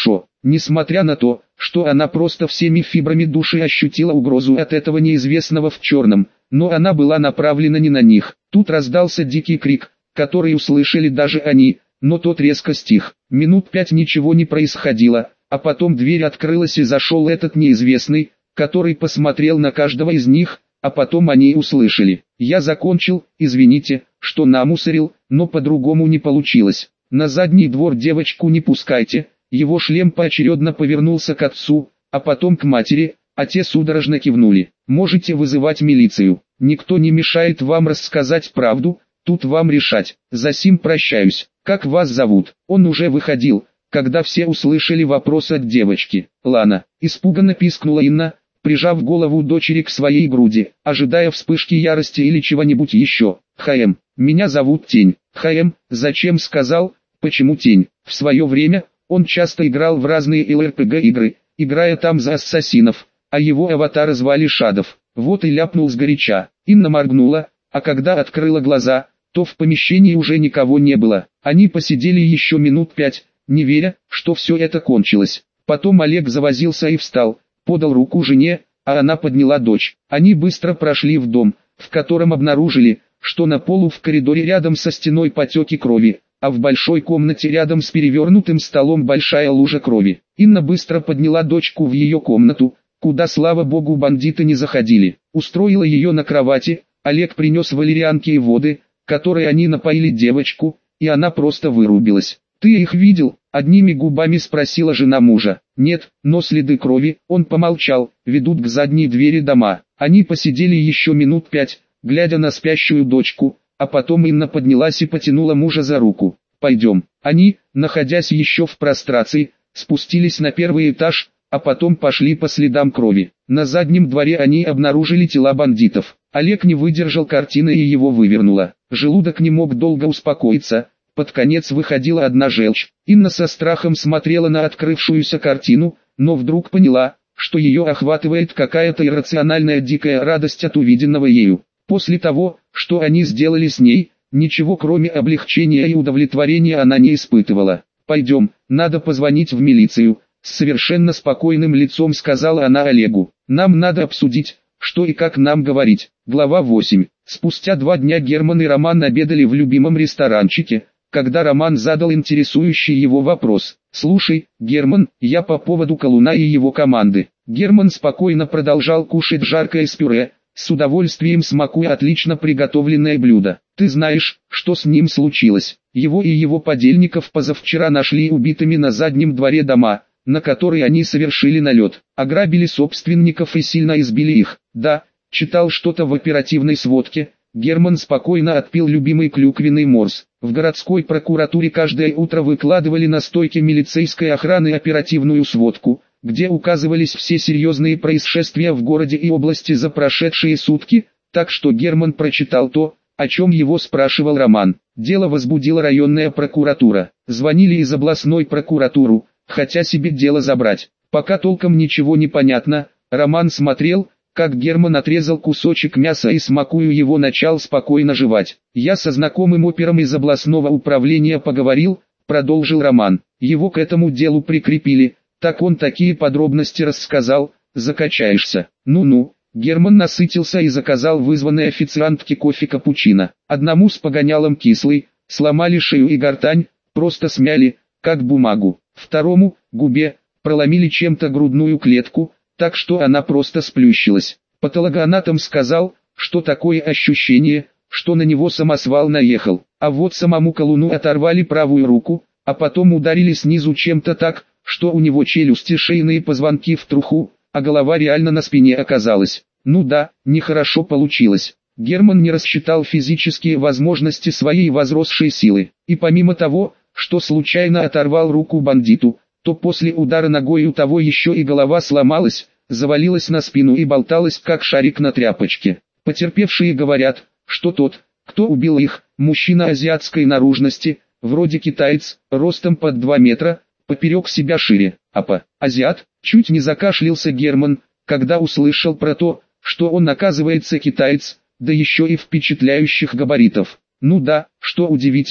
несмотря на то, что она просто всеми фибрами души ощутила угрозу от этого неизвестного в черном, но она была направлена не на них. Тут раздался дикий крик, который услышали даже они, но тот резко стих. Минут пять ничего не происходило, а потом дверь открылась и зашел этот неизвестный, который посмотрел на каждого из них, а потом они услышали: «Я закончил, извините, что намусорил, но по-другому не получилось. На задний двор девочку не пускайте». Его шлем поочередно повернулся к отцу, а потом к матери, а те судорожно кивнули. «Можете вызывать милицию, никто не мешает вам рассказать правду, тут вам решать. Засим прощаюсь, как вас зовут?» Он уже выходил, когда все услышали вопрос от девочки. «Лана», испуганно пискнула Инна, прижав голову дочери к своей груди, ожидая вспышки ярости или чего-нибудь еще. «ХМ, меня зовут Тень». «ХМ, зачем сказал, почему Тень?» В свое время он часто играл в разные эл эр пи джи игры, играя там за ассасинов, а его аватара звали Шадов. Вот и ляпнул сгоряча. Инна моргнула, а когда открыла глаза, то в помещении уже никого не было. Они посидели еще минут пять, не веря, что все это кончилось. Потом Олег завозился и встал, подал руку жене, а она подняла дочь. Они быстро прошли в дом, в котором обнаружили, что на полу в коридоре рядом со стеной потеки крови, а в большой комнате рядом с перевернутым столом большая лужа крови. Инна быстро подняла дочку в ее комнату, куда, слава богу, бандиты не заходили. Устроила ее на кровати, Олег принес валерьянки и воды, которые они напоили девочку, и она просто вырубилась. «Ты их видел?» — одними губами спросила жена мужа. «Нет, но следы крови», — он помолчал, — «ведут к задней двери дома». Они посидели еще минут пять, глядя на спящую дочку, а потом Инна поднялась и потянула мужа за руку. «Пойдем». Они, находясь еще в прострации, спустились на первый этаж, а потом пошли по следам крови. На заднем дворе они обнаружили тела бандитов. Олег не выдержал картины и его вывернуло. Желудок не мог долго успокоиться, под конец выходила одна желчь. Инна со страхом смотрела на открывшуюся картину, но вдруг поняла, что ее охватывает какая-то иррациональная дикая радость от увиденного ею. После того, что они сделали с ней, ничего кроме облегчения и удовлетворения она не испытывала. «Пойдем, надо позвонить в милицию», — с совершенно спокойным лицом сказала она Олегу. «Нам надо обсудить, что и как нам говорить». Глава восемь. Спустя два дня Герман и Роман обедали в любимом ресторанчике, когда Роман задал интересующий его вопрос. «Слушай, Герман, я по поводу Колуна и его команды». Герман спокойно продолжал кушать жаркое с пюре, с удовольствием смакуя отлично приготовленное блюдо. «Ты знаешь, что с ним случилось? Его и его подельников позавчера нашли убитыми на заднем дворе дома, на который они совершили налет. Ограбили собственников и сильно избили их». «Да, читал что-то в оперативной сводке». Герман спокойно отпил любимый клюквенный морс. В городской прокуратуре каждое утро выкладывали на стойке милицейской охраны оперативную сводку, где указывались все серьезные происшествия в городе и области за прошедшие сутки, так что Герман прочитал то, о чем его спрашивал Роман. Дело возбудила районная прокуратура. Звонили из областной прокуратуры, хотя себе дело забрать. Пока толком ничего не понятно, Роман смотрел, как Герман отрезал кусочек мяса и, смакуя его, начал спокойно жевать. «Я со знакомым опером из областного управления поговорил», — продолжил Роман. «Его к этому делу прикрепили, так он такие подробности рассказал, закачаешься». «Ну-ну». Герман насытился и заказал вызванной официантке кофе-капучино. Одному с погонялом кислый, сломали шею и гортань, просто смяли, как бумагу. Второму, губе, проломили чем-то грудную клетку, так что она просто сплющилась. Патологоанатом сказал, что такое ощущение, что на него самосвал наехал. А вот самому Колуну оторвали правую руку, а потом ударили снизу чем-то так, что у него челюсти, шейные позвонки в труху, а голова реально на спине оказалась. Ну да, нехорошо получилось. Герман не рассчитал физические возможности своей возросшей силы. И помимо того, что случайно оторвал руку бандиту, то после удара ногой у того еще и голова сломалась, завалилась на спину и болталась как шарик на тряпочке. Потерпевшие говорят, что тот, кто убил их, мужчина азиатской наружности, вроде китаец, ростом под два метра, поперек себя шире. Апа, азиат, чуть не закашлялся Герман, когда услышал про то, что он оказывается китаец, да еще и впечатляющих габаритов. Ну да, что удивительно,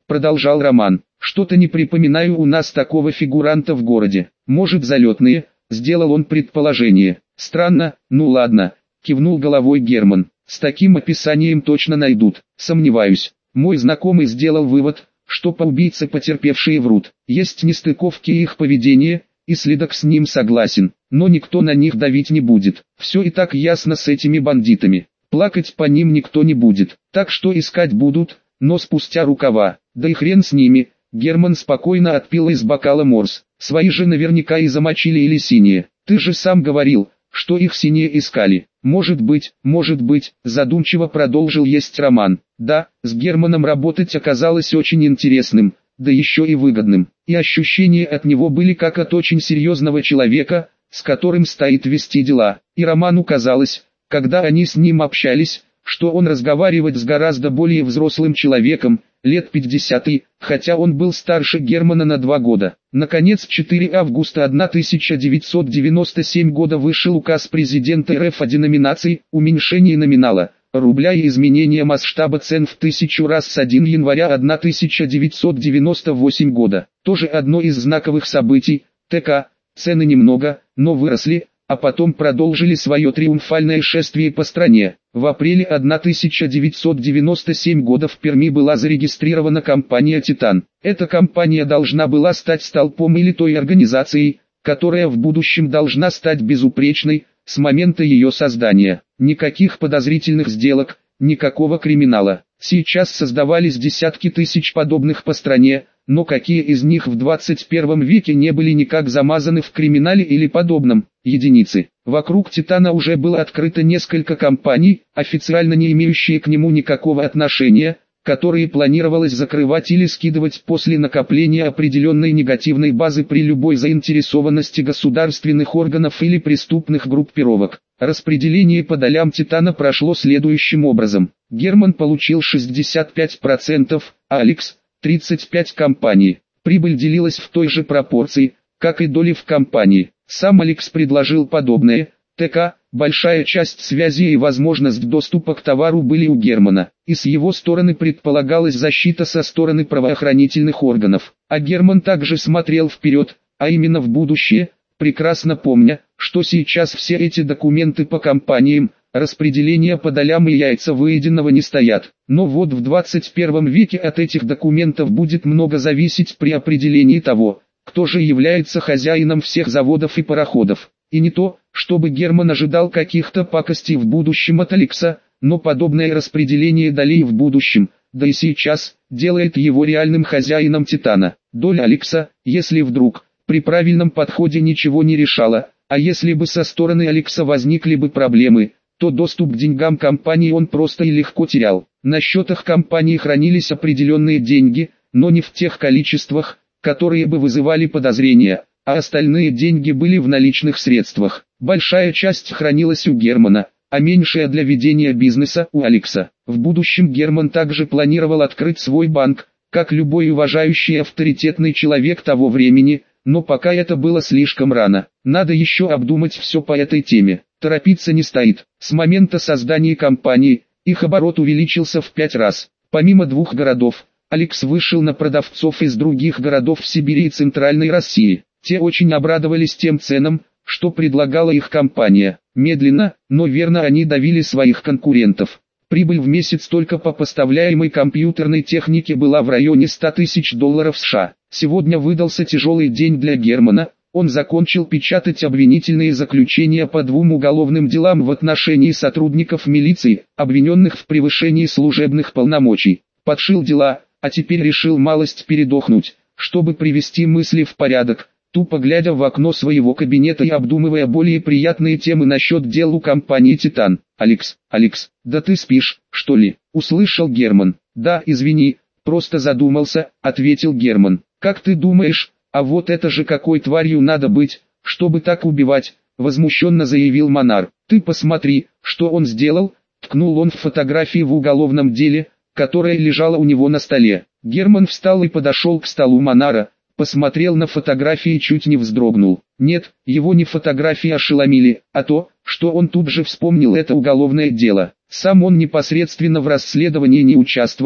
продолжал Роман. Что-то не припоминаю у нас такого фигуранта в городе. Может, залетные, сделал он предположение. Странно, ну ладно, кивнул головой Герман. С таким описанием точно найдут. Сомневаюсь. Мой знакомый сделал вывод, что по убийце потерпевшие врут. Есть нестыковки их поведения, и следак с ним согласен. Но никто на них давить не будет. Все и так ясно с этими бандитами. Плакать по ним никто не будет. Так что искать будут, но спустя рукава. Да и хрен с ними. Герман спокойно отпил из бокала морс. Свои же наверняка и замочили или синие. Ты же сам говорил, что их синие искали. Может быть, может быть, задумчиво продолжил есть Роман. Да, с Германом работать оказалось очень интересным, да еще и выгодным. И ощущения от него были как от очень серьезного человека, с которым стоит вести дела. И Роману казалось, когда они с ним общались, что он разговаривает с гораздо более взрослым человеком, лет пятидесяти, хотя он был старше Германа на два года. Наконец, четырёхтого августа тысяча девятьсот девяносто седьмого года вышел указ президента эр эф о деноминации, уменьшении номинала рубля и изменения масштаба цен в тысячу раз с первого января тысяча девятьсот девяносто восьмого года. Тоже одно из знаковых событий. ТК, цены немного, но выросли, а потом продолжили свое триумфальное шествие по стране. В апреле тысяча девятьсот девяносто седьмого года в Перми была зарегистрирована компания «Титан». Эта компания должна была стать столпом или той организацией, которая в будущем должна стать безупречной, с момента ее создания. Никаких подозрительных сделок, никакого криминала. Сейчас создавались десятки тысяч подобных по стране, но какие из них в двадцать первом веке не были никак замазаны в криминале или подобном? Единицы. Вокруг «Титана» уже было открыто несколько компаний, официально не имеющие к нему никакого отношения, которые планировалось закрывать или скидывать после накопления определенной негативной базы при любой заинтересованности государственных органов или преступных группировок. Распределение по долям «Титана» прошло следующим образом. Герман получил шестьдесят пять процентов, а Алекс – тридцать пять процентов компании. Прибыль делилась в той же пропорции, как и доли в компании. Сам Алекс предложил подобное. ТК, большая часть связи и возможность доступа к товару были у Германа, и с его стороны предполагалась защита со стороны правоохранительных органов. А Герман также смотрел вперед, а именно в будущее, прекрасно помня, что сейчас все эти документы по компаниям, распределение по долям и яйца выеденного не стоят. Но вот в двадцать первом веке от этих документов будет много зависеть при определении того, кто же является хозяином всех заводов и пароходов. И не то, чтобы Герман ожидал каких-то пакостей в будущем от Алекса, но подобное распределение долей в будущем, да и сейчас, делает его реальным хозяином «Титана». Доля Алекса, если вдруг, при правильном подходе ничего не решала, а если бы со стороны Алекса возникли бы проблемы, то доступ к деньгам компании он просто и легко терял. На счетах компании хранились определенные деньги, но не в тех количествах, которые бы вызывали подозрения, а остальные деньги были в наличных средствах. Большая часть хранилась у Германа, а меньшая для ведения бизнеса у Алекса. В будущем Герман также планировал открыть свой банк, как любой уважающий авторитетный человек того времени, но пока это было слишком рано. Надо еще обдумать все по этой теме. Торопиться не стоит. С момента создания компании, их оборот увеличился в пять раз. Помимо двух городов, Алекс вышел на продавцов из других городов в Сибири и Центральной России. Те очень обрадовались тем ценам, что предлагала их компания. Медленно, но верно они давили своих конкурентов. Прибыль в месяц только по поставляемой компьютерной технике была в районе ста тысяч долларов США. Сегодня выдался тяжелый день для Германа. Он закончил печатать обвинительные заключения по двум уголовным делам в отношении сотрудников милиции, обвиненных в превышении служебных полномочий. Подшил дела, а теперь решил малость передохнуть, чтобы привести мысли в порядок, тупо глядя в окно своего кабинета и обдумывая более приятные темы насчет дел у компании «Титан». «Алекс, Алекс, да ты спишь, что ли?» — услышал Герман. «Да, извини, просто задумался», — ответил Герман. «Как ты думаешь, а вот это же какой тварью надо быть, чтобы так убивать?» — возмущенно заявил Монар. «Ты посмотри, что он сделал», — ткнул он в фотографии в уголовном деле, которая лежала у него на столе. Герман встал и подошел к столу Монара, посмотрел на фотографии и чуть не вздрогнул. Нет, его не фотографии ошеломили, а то, что он тут же вспомнил это уголовное дело. Сам он непосредственно в расследовании не участвовал,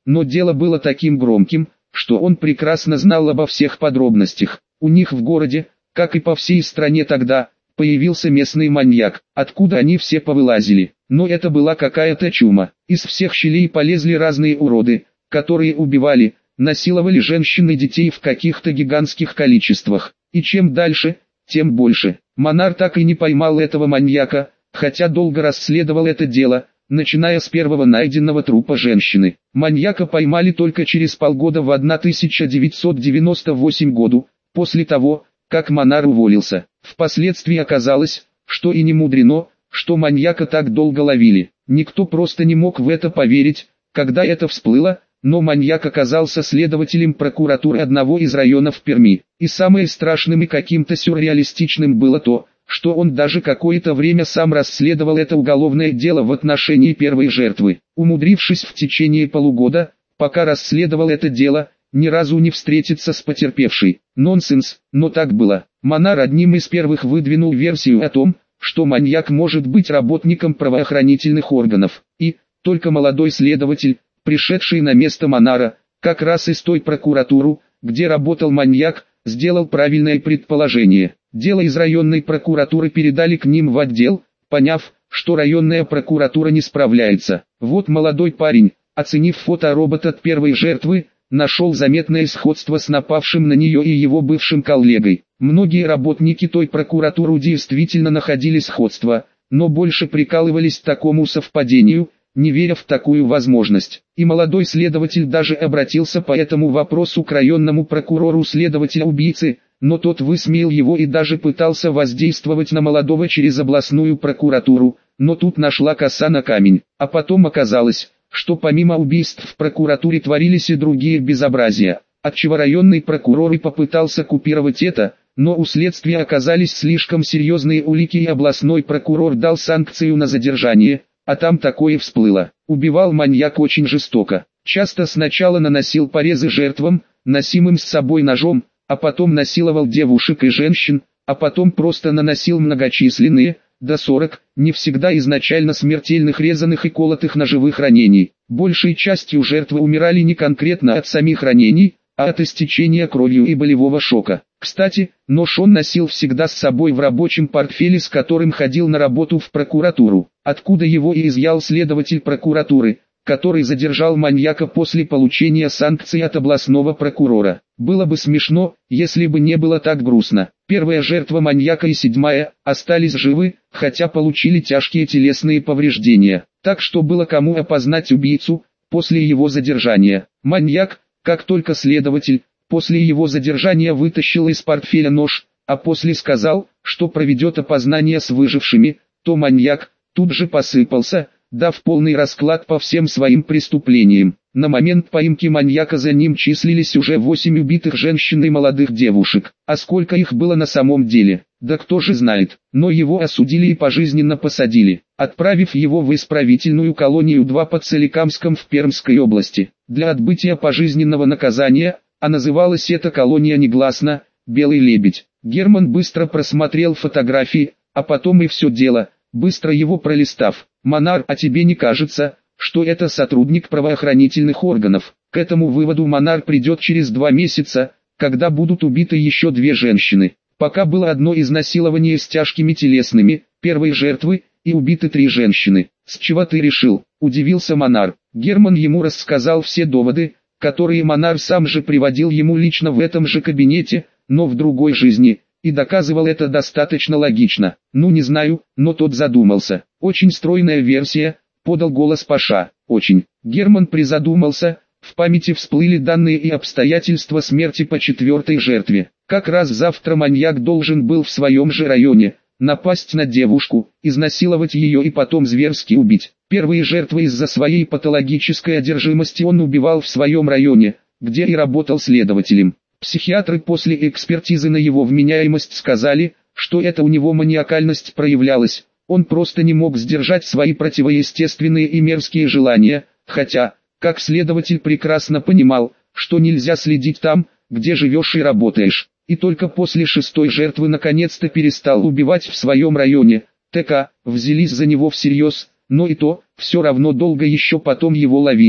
но дело было таким громким, что он прекрасно знал обо всех подробностях. У них в городе, как и по всей стране тогда, появился местный маньяк, откуда они все повылазили. Но это была какая-то чума. Из всех щелей полезли разные уроды, которые убивали, насиловали женщин и детей в каких-то гигантских количествах. И чем дальше, тем больше. Монар так и не поймал этого маньяка, хотя долго расследовал это дело, начиная с первого найденного трупа женщины. Маньяка поймали только через полгода в тысяча девятьсот девяносто восьмом году, после того, как Монар уволился. Впоследствии оказалось, что и не мудрено, что маньяка так долго ловили. Никто просто не мог в это поверить, когда это всплыло, но маньяк оказался следователем прокуратуры одного из районов Перми. И самое страшным и каким-то сюрреалистичным было то, что он даже какое-то время сам расследовал это уголовное дело в отношении первой жертвы, умудрившись в течение полугода, пока расследовал это дело, ни разу не встретиться с потерпевшей. Нонсенс, но так было. Монар одним из первых выдвинул версию о том, что маньяк может быть работником правоохранительных органов, и, только молодой следователь, пришедший на место Монара, как раз из той прокуратуры, где работал маньяк, сделал правильное предположение. Дело из районной прокуратуры передали к ним в отдел, поняв, что районная прокуратура не справляется. Вот молодой парень, оценив фоторобота от первой жертвы, нашел заметное сходство с напавшим на нее и его бывшим коллегой. Многие работники той прокуратуры действительно находили сходство, но больше прикалывались к такому совпадению, не веря в такую возможность. И молодой следователь даже обратился по этому вопросу к районному прокурору следователя-убийцы, но тот высмеял его и даже пытался воздействовать на молодого через областную прокуратуру, но тут нашла коса на камень. А потом оказалось, что помимо убийств в прокуратуре творились и другие безобразия, отчего районный прокурор и попытался купировать это, но у следствия оказались слишком серьезные улики и областной прокурор дал санкцию на задержание, а там такое всплыло. Убивал маньяк очень жестоко. Часто сначала наносил порезы жертвам, носимым с собой ножом, а потом насиловал девушек и женщин, а потом просто наносил многочисленные, до сорок, не всегда изначально смертельных резаных и колотых ножевых ранений. Большей частью жертвы умирали не конкретно от самих ранений, а от истечения кровью и болевого шока. Кстати, нож он носил всегда с собой в рабочем портфеле, с которым ходил на работу в прокуратуру, откуда его и изъял следователь прокуратуры, который задержал маньяка после получения санкций от областного прокурора. Было бы смешно, если бы не было так грустно. Первая жертва маньяка и седьмая остались живы, хотя получили тяжкие телесные повреждения, так что было кому опознать убийцу после его задержания. Маньяк, как только следователь, после его задержания вытащил из портфеля нож, а после сказал, что проведет опознание с выжившими, то маньяк тут же посыпался, дав полный расклад по всем своим преступлениям. На момент поимки маньяка за ним числились уже восемь убитых женщин и молодых девушек. А сколько их было на самом деле, да кто же знает. Но его осудили и пожизненно посадили, отправив его в исправительную колонию два под Соликамском в Пермской области, для отбытия пожизненного наказания, а называлась эта колония негласно «Белый лебедь». Герман быстро просмотрел фотографии, а потом и все дело, быстро его пролистав. «Монар, а тебе не кажется, что это сотрудник правоохранительных органов?» К этому выводу Монар придет через два месяца, когда будут убиты еще две женщины. Пока было одно изнасилование с тяжкими телесными, первой жертвы, и убиты три женщины. «С чего ты решил?» – удивился Монар. Герман ему рассказал все доводы, которые Монар сам же приводил ему лично в этом же кабинете, но в другой жизни, и доказывал это достаточно логично. «Ну не знаю», но тот задумался. «Очень стройная версия», — подал голос Паша. «Очень». Герман призадумался, в памяти всплыли данные и обстоятельства смерти по четвертой жертве. Как раз завтра маньяк должен был в своем же районе напасть на девушку, изнасиловать ее и потом зверски убить. Первые жертвы из-за своей патологической одержимости он убивал в своем районе, где и работал следователем. Психиатры после экспертизы на его вменяемость сказали, что это у него маниакальность проявлялась, он просто не мог сдержать свои противоестественные и мерзкие желания, хотя, как следователь прекрасно понимал, что нельзя следить там, где живешь и работаешь, и только после шестой жертвы наконец-то перестал убивать в своем районе. ТК взялись за него всерьез, но и то, все равно долго еще потом его ловили.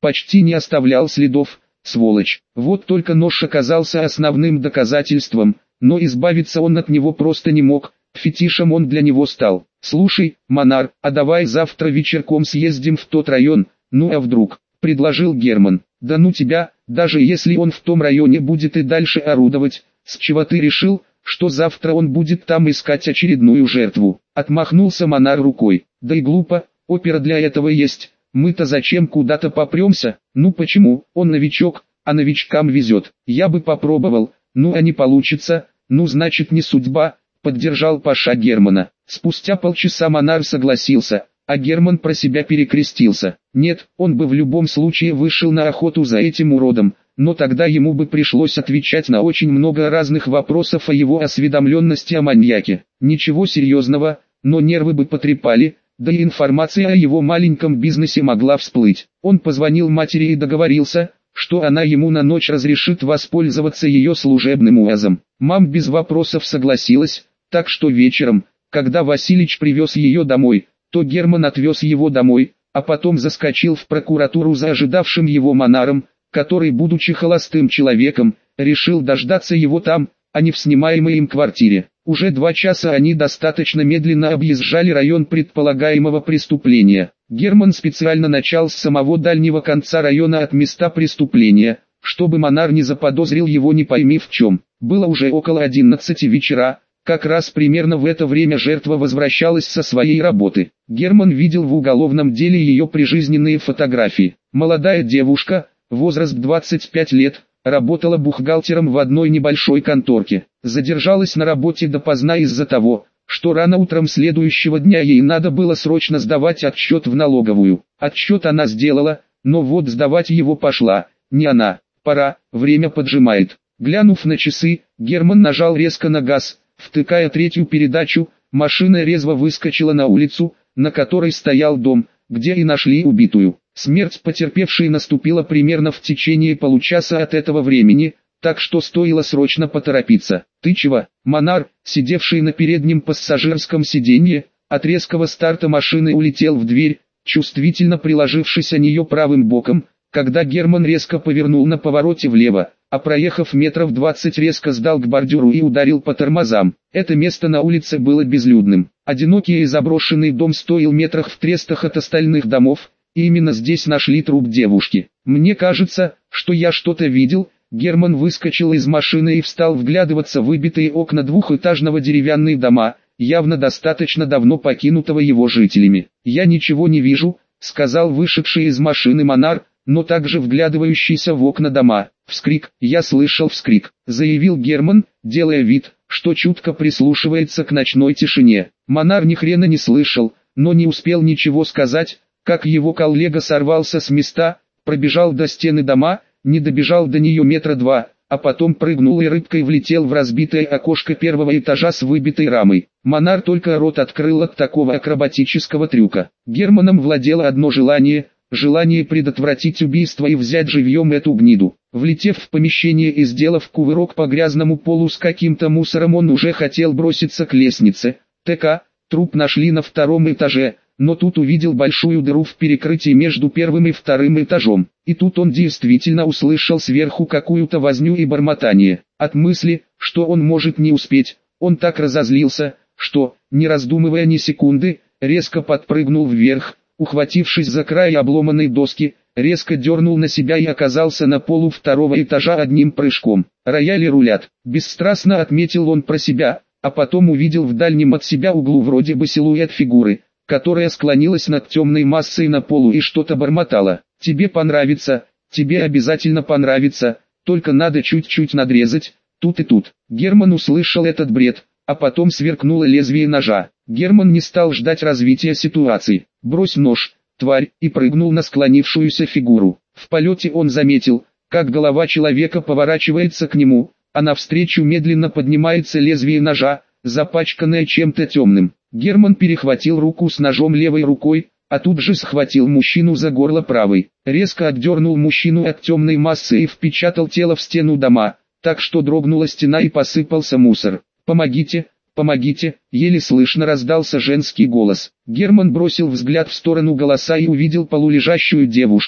почти не оставлял следов, сволочь. Вот только нож оказался основным доказательством, но избавиться он от него просто не мог, фетишем он для него стал. «Слушай, Монар, а давай завтра вечерком съездим в тот район, ну а вдруг?» – предложил Герман. «Да ну тебя, даже если он в том районе будет и дальше орудовать, с чего ты решил, что завтра он будет там искать очередную жертву?» – отмахнулся Монар рукой. «Да и глупо, опера для этого есть, мы-то зачем куда-то попремся? Ну почему, он новичок, а новичкам везет. Я бы попробовал, ну а не получится, ну значит не судьба», – поддержал Паша Германа. Спустя полчаса Монар согласился, а Герман про себя перекрестился. Нет, он бы в любом случае вышел на охоту за этим уродом, но тогда ему бы пришлось отвечать на очень много разных вопросов о его осведомленности о маньяке. Ничего серьезного, но нервы бы потрепали, да и информация о его маленьком бизнесе могла всплыть. Он позвонил матери и договорился, что она ему на ночь разрешит воспользоваться ее служебным УАЗом. Мам без вопросов согласилась, так что вечером, когда Василич привез ее домой, то Герман отвез его домой, а потом заскочил в прокуратуру за ожидавшим его Монаром, который, будучи холостым человеком, решил дождаться его там, а не в снимаемой им квартире. Уже два часа они достаточно медленно объезжали район предполагаемого преступления. Герман специально начал с самого дальнего конца района от места преступления, чтобы Монар не заподозрил его не пойми в чем. Было уже около одиннадцати вечера. Как раз примерно в это время жертва возвращалась со своей работы. Герман видел в уголовном деле ее прижизненные фотографии. Молодая девушка, возраст двадцать пять лет, работала бухгалтером в одной небольшой конторке. Задержалась на работе допоздна из-за того, что рано утром следующего дня ей надо было срочно сдавать отчет в налоговую. Отчет она сделала, но вот сдавать его пошла не она. Пора, время поджимает. Глянув на часы, Герман нажал резко на газ. Втыкая третью передачу, машина резво выскочила на улицу, на которой стоял дом, где и нашли убитую. Смерть потерпевшей наступила примерно в течение получаса от этого времени, так что стоило срочно поторопиться. «Ты чего?» Монар, сидевший на переднем пассажирском сиденье, от резкого старта машины улетел в дверь, чувствительно приложившись о нее правым боком, когда Герман резко повернул на повороте влево, а проехав метров двадцать резко сдал к бордюру и ударил по тормозам. Это место на улице было безлюдным. Одинокий и заброшенный дом стоял метрах в трестах от остальных домов, и именно здесь нашли труп девушки. «Мне кажется, что я что-то видел». Герман выскочил из машины и встал вглядываться в выбитые окна двухэтажного деревянного дома, явно достаточно давно покинутого его жителями. «Я ничего не вижу», — сказал вышедший из машины Монар, но также вглядывающийся в окна дома. «Вскрик, я слышал вскрик», — заявил Герман, делая вид, что чутко прислушивается к ночной тишине. Монар ни хрена не слышал, но не успел ничего сказать, как его коллега сорвался с места, пробежал до стены дома, не добежал до нее метра два, а потом прыгнул и рыбкой влетел в разбитое окошко первого этажа с выбитой рамой. Монар только рот открыл от такого акробатического трюка. Германом владело одно желание — желание предотвратить убийство и взять живьем эту гниду. Влетев в помещение и сделав кувырок по грязному полу с каким-то мусором, он уже хотел броситься к лестнице. ТК, труп нашли на втором этаже, но тут увидел большую дыру в перекрытии между первым и вторым этажом. И тут он действительно услышал сверху какую-то возню и бормотание. От мысли, что он может не успеть, он так разозлился, что, не раздумывая ни секунды, резко подпрыгнул вверх, ухватившись за край обломанной доски, резко дернул на себя и оказался на полу второго этажа одним прыжком. «Рояли рулят», — бесстрастно отметил он про себя, а потом увидел в дальнем от себя углу вроде бы силуэт фигуры, которая склонилась над темной массой на полу и что-то бормотала. «Тебе понравится, тебе обязательно понравится, только надо чуть-чуть надрезать, тут и тут». Герман услышал этот бред, а потом сверкнуло лезвие ножа. Герман не стал ждать развития ситуации. «Брось нож, тварь», и прыгнул на склонившуюся фигуру. В полете он заметил, как голова человека поворачивается к нему, а навстречу медленно поднимается лезвие ножа, запачканное чем-то темным. Герман перехватил руку с ножом левой рукой, а тут же схватил мужчину за горло правой. Резко отдернул мужчину от темной массы и впечатал тело в стену дома, так что дрогнула стена и посыпался мусор. «Помогите, помогите!» — еле слышно раздался женский голос. Герман бросил взгляд в сторону голоса и увидел полулежащую девушку,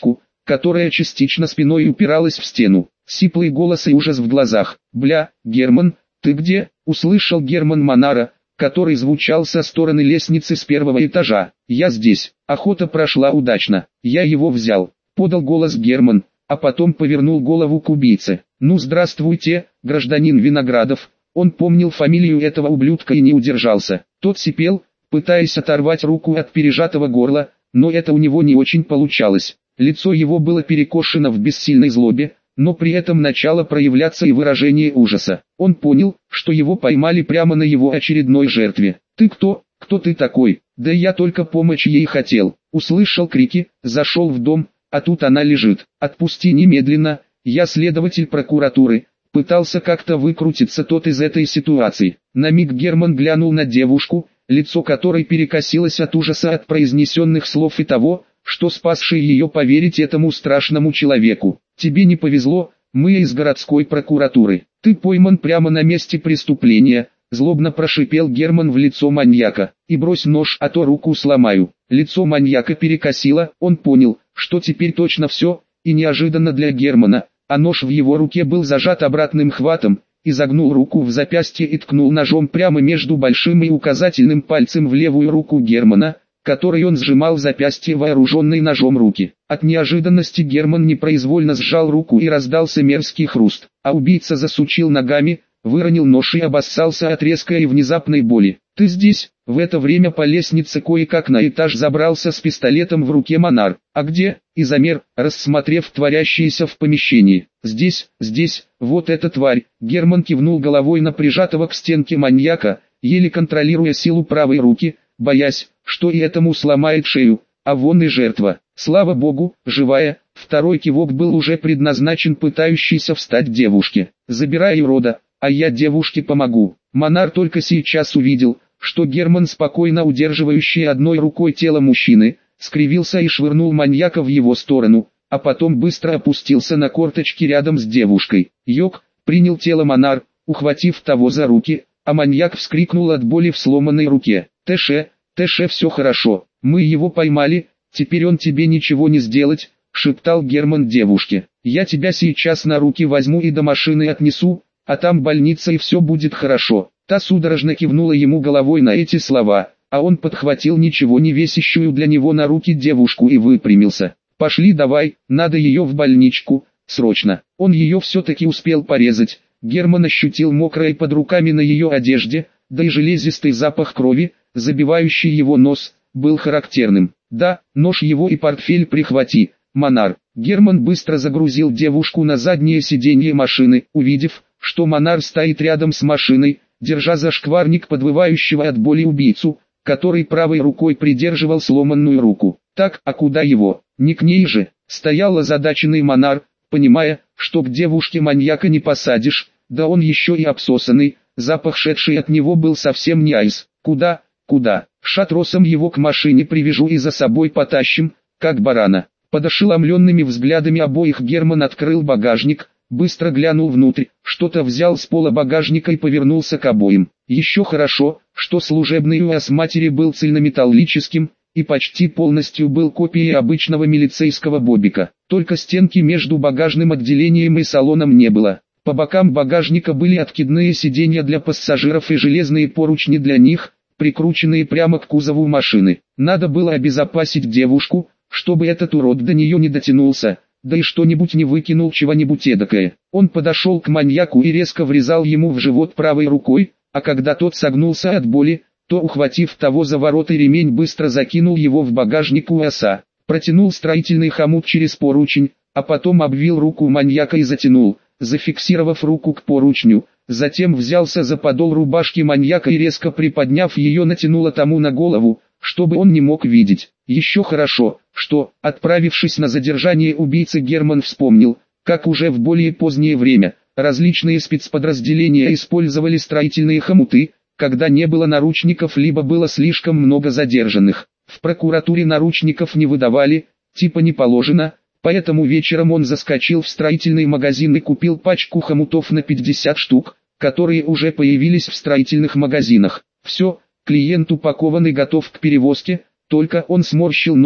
которая частично спиной упиралась в стену. Сиплый голос и ужас в глазах. «Бля, Герман, ты где?» — услышал Герман Монара, который звучал со стороны лестницы с первого этажа. «Я здесь. Охота прошла удачно. Я его взял», — подал голос Герман, а потом повернул голову к убийце. «Ну здравствуйте, гражданин Виноградов». Он помнил фамилию этого ублюдка и не удержался. Тот сипел, пытаясь оторвать руку от пережатого горла, но это у него не очень получалось. Лицо его было перекошено в бессильной злобе, но при этом начало проявляться и выражение ужаса. Он понял, что его поймали прямо на его очередной жертве. «Ты кто? Кто ты такой?» «Да я только помочь ей хотел». Услышал крики, зашел в дом, а тут она лежит. «Отпусти немедленно, я следователь прокуратуры». Пытался как-то выкрутиться тот из этой ситуации. На миг Герман глянул на девушку, лицо которой перекосилось от ужаса от произнесенных слов и того, что спасший ее поверить этому страшному человеку. «Тебе не повезло, мы из городской прокуратуры. Ты пойман прямо на месте преступления», — злобно прошипел Герман в лицо маньяка. «И брось нож, а то руку сломаю». Лицо маньяка перекосило, он понял, что теперь точно все, и неожиданно для Германа, а нож в его руке был зажат обратным хватом, изогнул руку в запястье и ткнул ножом прямо между большим и указательным пальцем в левую руку Германа, которой он сжимал запястье вооруженной ножом руки. От неожиданности Герман непроизвольно сжал руку и раздался мерзкий хруст, а убийца засучил ногами, выронил нож и обоссался от резкой и внезапной боли. «Ты здесь?» В это время по лестнице кое-как на этаж забрался с пистолетом в руке Монар. «А где?» И замер, рассмотрев творящееся в помещении. «Здесь, здесь, вот эта тварь!» Герман кивнул головой на прижатого к стенке маньяка, еле контролируя силу правой руки, боясь, что и этому сломает шею, а вон и жертва. Слава богу, живая. Второй кивок был уже предназначен пытающейся встать девушке. «Забирай урода, а я девушке помогу». Монар только сейчас увидел, что Герман, спокойно удерживающий одной рукой тело мужчины, скривился и швырнул маньяка в его сторону, а потом быстро опустился на корточки рядом с девушкой. «Йок!» — принял тело Монар, ухватив того за руки, а маньяк вскрикнул от боли в сломанной руке. «Тэше, Тэше, все хорошо, мы его поймали, теперь он тебе ничего не сделать», — шептал Герман девушке. «Я тебя сейчас на руки возьму и до машины отнесу, а там больница и все будет хорошо». Та судорожно кивнула ему головой на эти слова, а он подхватил ничего не весящую для него на руки девушку и выпрямился. «Пошли давай, надо ее в больничку, срочно». Он ее все-таки успел порезать. Герман ощутил мокрое под руками на ее одежде, да и железистый запах крови, забивающий его нос, был характерным. «Да, нож его и портфель прихвати, Монар». Герман быстро загрузил девушку на заднее сиденье машины, увидев, что Монар стоит рядом с машиной, держа за шкварник подвывающего от боли убийцу, который правой рукой придерживал сломанную руку. «Так, а куда его? Не к ней же», — стоял озадаченный Монар, понимая, что к девушке маньяка не посадишь, да он еще и обсосанный, запах шедший от него был совсем не айс. «Куда, куда? Шатросом его к машине привяжу и за собой потащим, как барана». Под ошеломленными взглядами обоих Герман открыл багажник, быстро глянул внутрь, что-то взял с пола багажника и повернулся к обоим. Еще хорошо, что служебный УАЗ матери был цельнометаллическим, и почти полностью был копией обычного милицейского бобика. Только стенки между багажным отделением и салоном не было. По бокам багажника были откидные сиденья для пассажиров и железные поручни для них, прикрученные прямо к кузову машины. Надо было обезопасить девушку, чтобы этот урод до нее не дотянулся, да и что-нибудь не выкинул чего-нибудь эдакое. Он подошел к маньяку и резко врезал ему в живот правой рукой, а когда тот согнулся от боли, то, ухватив того за ворот и ремень, быстро закинул его в багажник УАЗа. Протянул строительный хомут через поручень, а потом обвил руку маньяка и затянул, зафиксировав руку к поручню. Затем взялся за подол рубашки маньяка и, резко приподняв ее, натянула тому на голову, чтобы он не мог видеть. Еще хорошо, что, отправившись на задержание убийцы, Герман вспомнил, как уже в более позднее время, различные спецподразделения использовали строительные хомуты, когда не было наручников либо было слишком много задержанных. В прокуратуре наручников не выдавали, типа не положено, поэтому вечером он заскочил в строительный магазин и купил пачку хомутов на пятьдесят штук, которые уже появились в строительных магазинах. Все, клиент упакован и готов к перевозке, только он сморщил нос,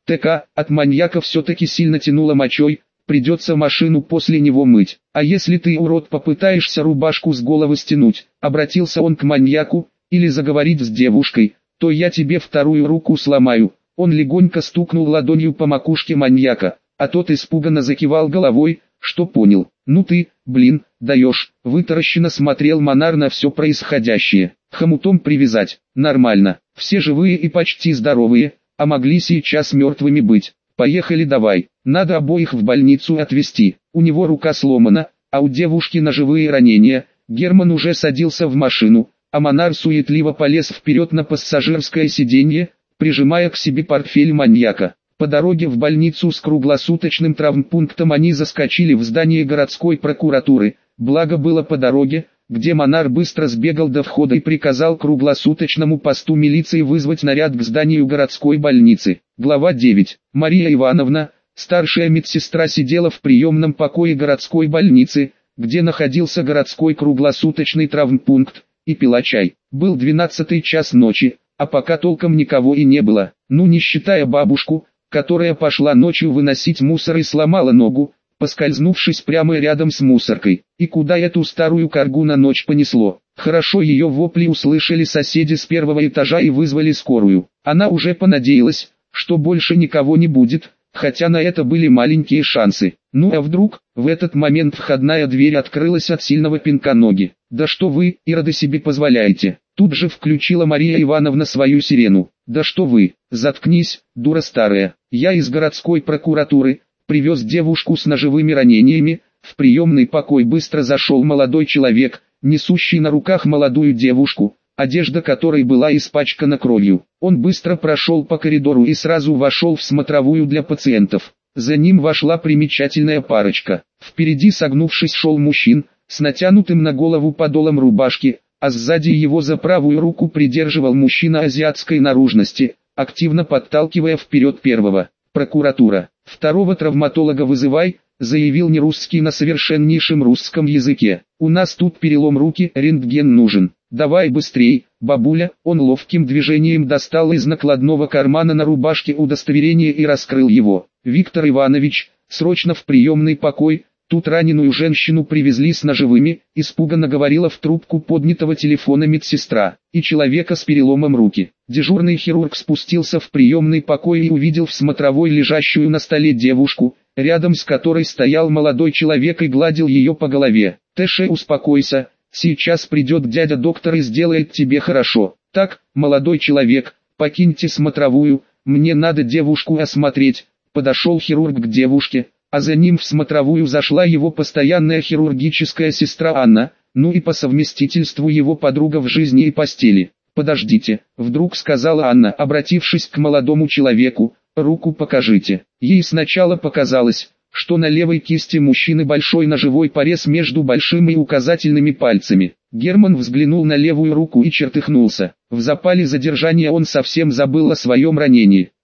ТК, от маньяка все-таки сильно тянуло мочой, придется машину после него мыть. А если ты, урод, попытаешься рубашку с головы стянуть, обратился он к маньяку, или заговорить с девушкой, то я тебе вторую руку сломаю. Он легонько стукнул ладонью по макушке маньяка, а тот испуганно закивал головой, что понял. Ну ты, блин, даешь, вытаращенно смотрел Монар на все происходящее. Хомутом привязать, нормально, все живые и почти здоровые, а могли сейчас мертвыми быть. Поехали давай, надо обоих в больницу отвезти, у него рука сломана, а у девушки ножевые ранения. Герман уже садился в машину, а Монар суетливо полез вперед на пассажирское сиденье, прижимая к себе портфель маньяка. По дороге в больницу с круглосуточным травмпунктом они заскочили в здание городской прокуратуры, благо было по дороге, где Монар быстро сбегал до входа и приказал круглосуточному посту милиции вызвать наряд к зданию городской больницы. Глава девять. Мария Ивановна, старшая медсестра, сидела в приемном покое городской больницы, где находился городской круглосуточный травмпункт, и пила чай. Был двенадцатый час ночи, а пока толком никого и не было, ну не считая бабушку, которая пошла ночью выносить мусор и сломала ногу, поскользнувшись прямо рядом с мусоркой. И куда эту старую каргу на ночь понесло? Хорошо, ее вопли услышали соседи с первого этажа и вызвали скорую. Она уже понадеялась, что больше никого не будет, хотя на это были маленькие шансы. Ну а вдруг, в этот момент входная дверь открылась от сильного пинка ноги. «Да что вы, ироды, себе позволяете?» Тут же включила Мария Ивановна свою сирену. «Да что вы, заткнись, дура старая, я из городской прокуратуры, привез девушку с ножевыми ранениями». В приемный покой быстро зашел молодой человек, несущий на руках молодую девушку, одежда которой была испачкана кровью. Он быстро прошел по коридору и сразу вошел в смотровую для пациентов. За ним вошла примечательная парочка. Впереди, согнувшись, шел мужчина, с натянутым на голову подолом рубашки, а сзади его за правую руку придерживал мужчина азиатской наружности, активно подталкивая вперед первого. «Прокуратура, второго травматолога вызывай», заявил нерусский на совершеннейшем русском языке. «У нас тут перелом руки, рентген нужен. Давай быстрей, бабуля». Он ловким движением достал из накладного кармана на рубашке удостоверение и раскрыл его. «Виктор Иванович, срочно в приемный покой, тут раненую женщину привезли с ножевыми», испуганно говорила в трубку поднятого телефона медсестра, «и человека с переломом руки». Дежурный хирург спустился в приемный покой и увидел в смотровой лежащую на столе девушку, рядом с которой стоял молодой человек и гладил ее по голове. «Тэше, успокойся, сейчас придет дядя доктор и сделает тебе хорошо. Так, молодой человек, покиньте смотровую, мне надо девушку осмотреть». Подошел хирург к девушке, а за ним в смотровую зашла его постоянная хирургическая сестра Анна, ну и по совместительству его подруга в жизни и постели. «Подождите», вдруг сказала Анна, обратившись к молодому человеку, «руку покажите». Ей сначала показалось, что на левой кисти мужчины большой ножевой порез между большим и указательными пальцами. Герман взглянул на левую руку и чертыхнулся. В запале задержания он совсем забыл о своем ранении.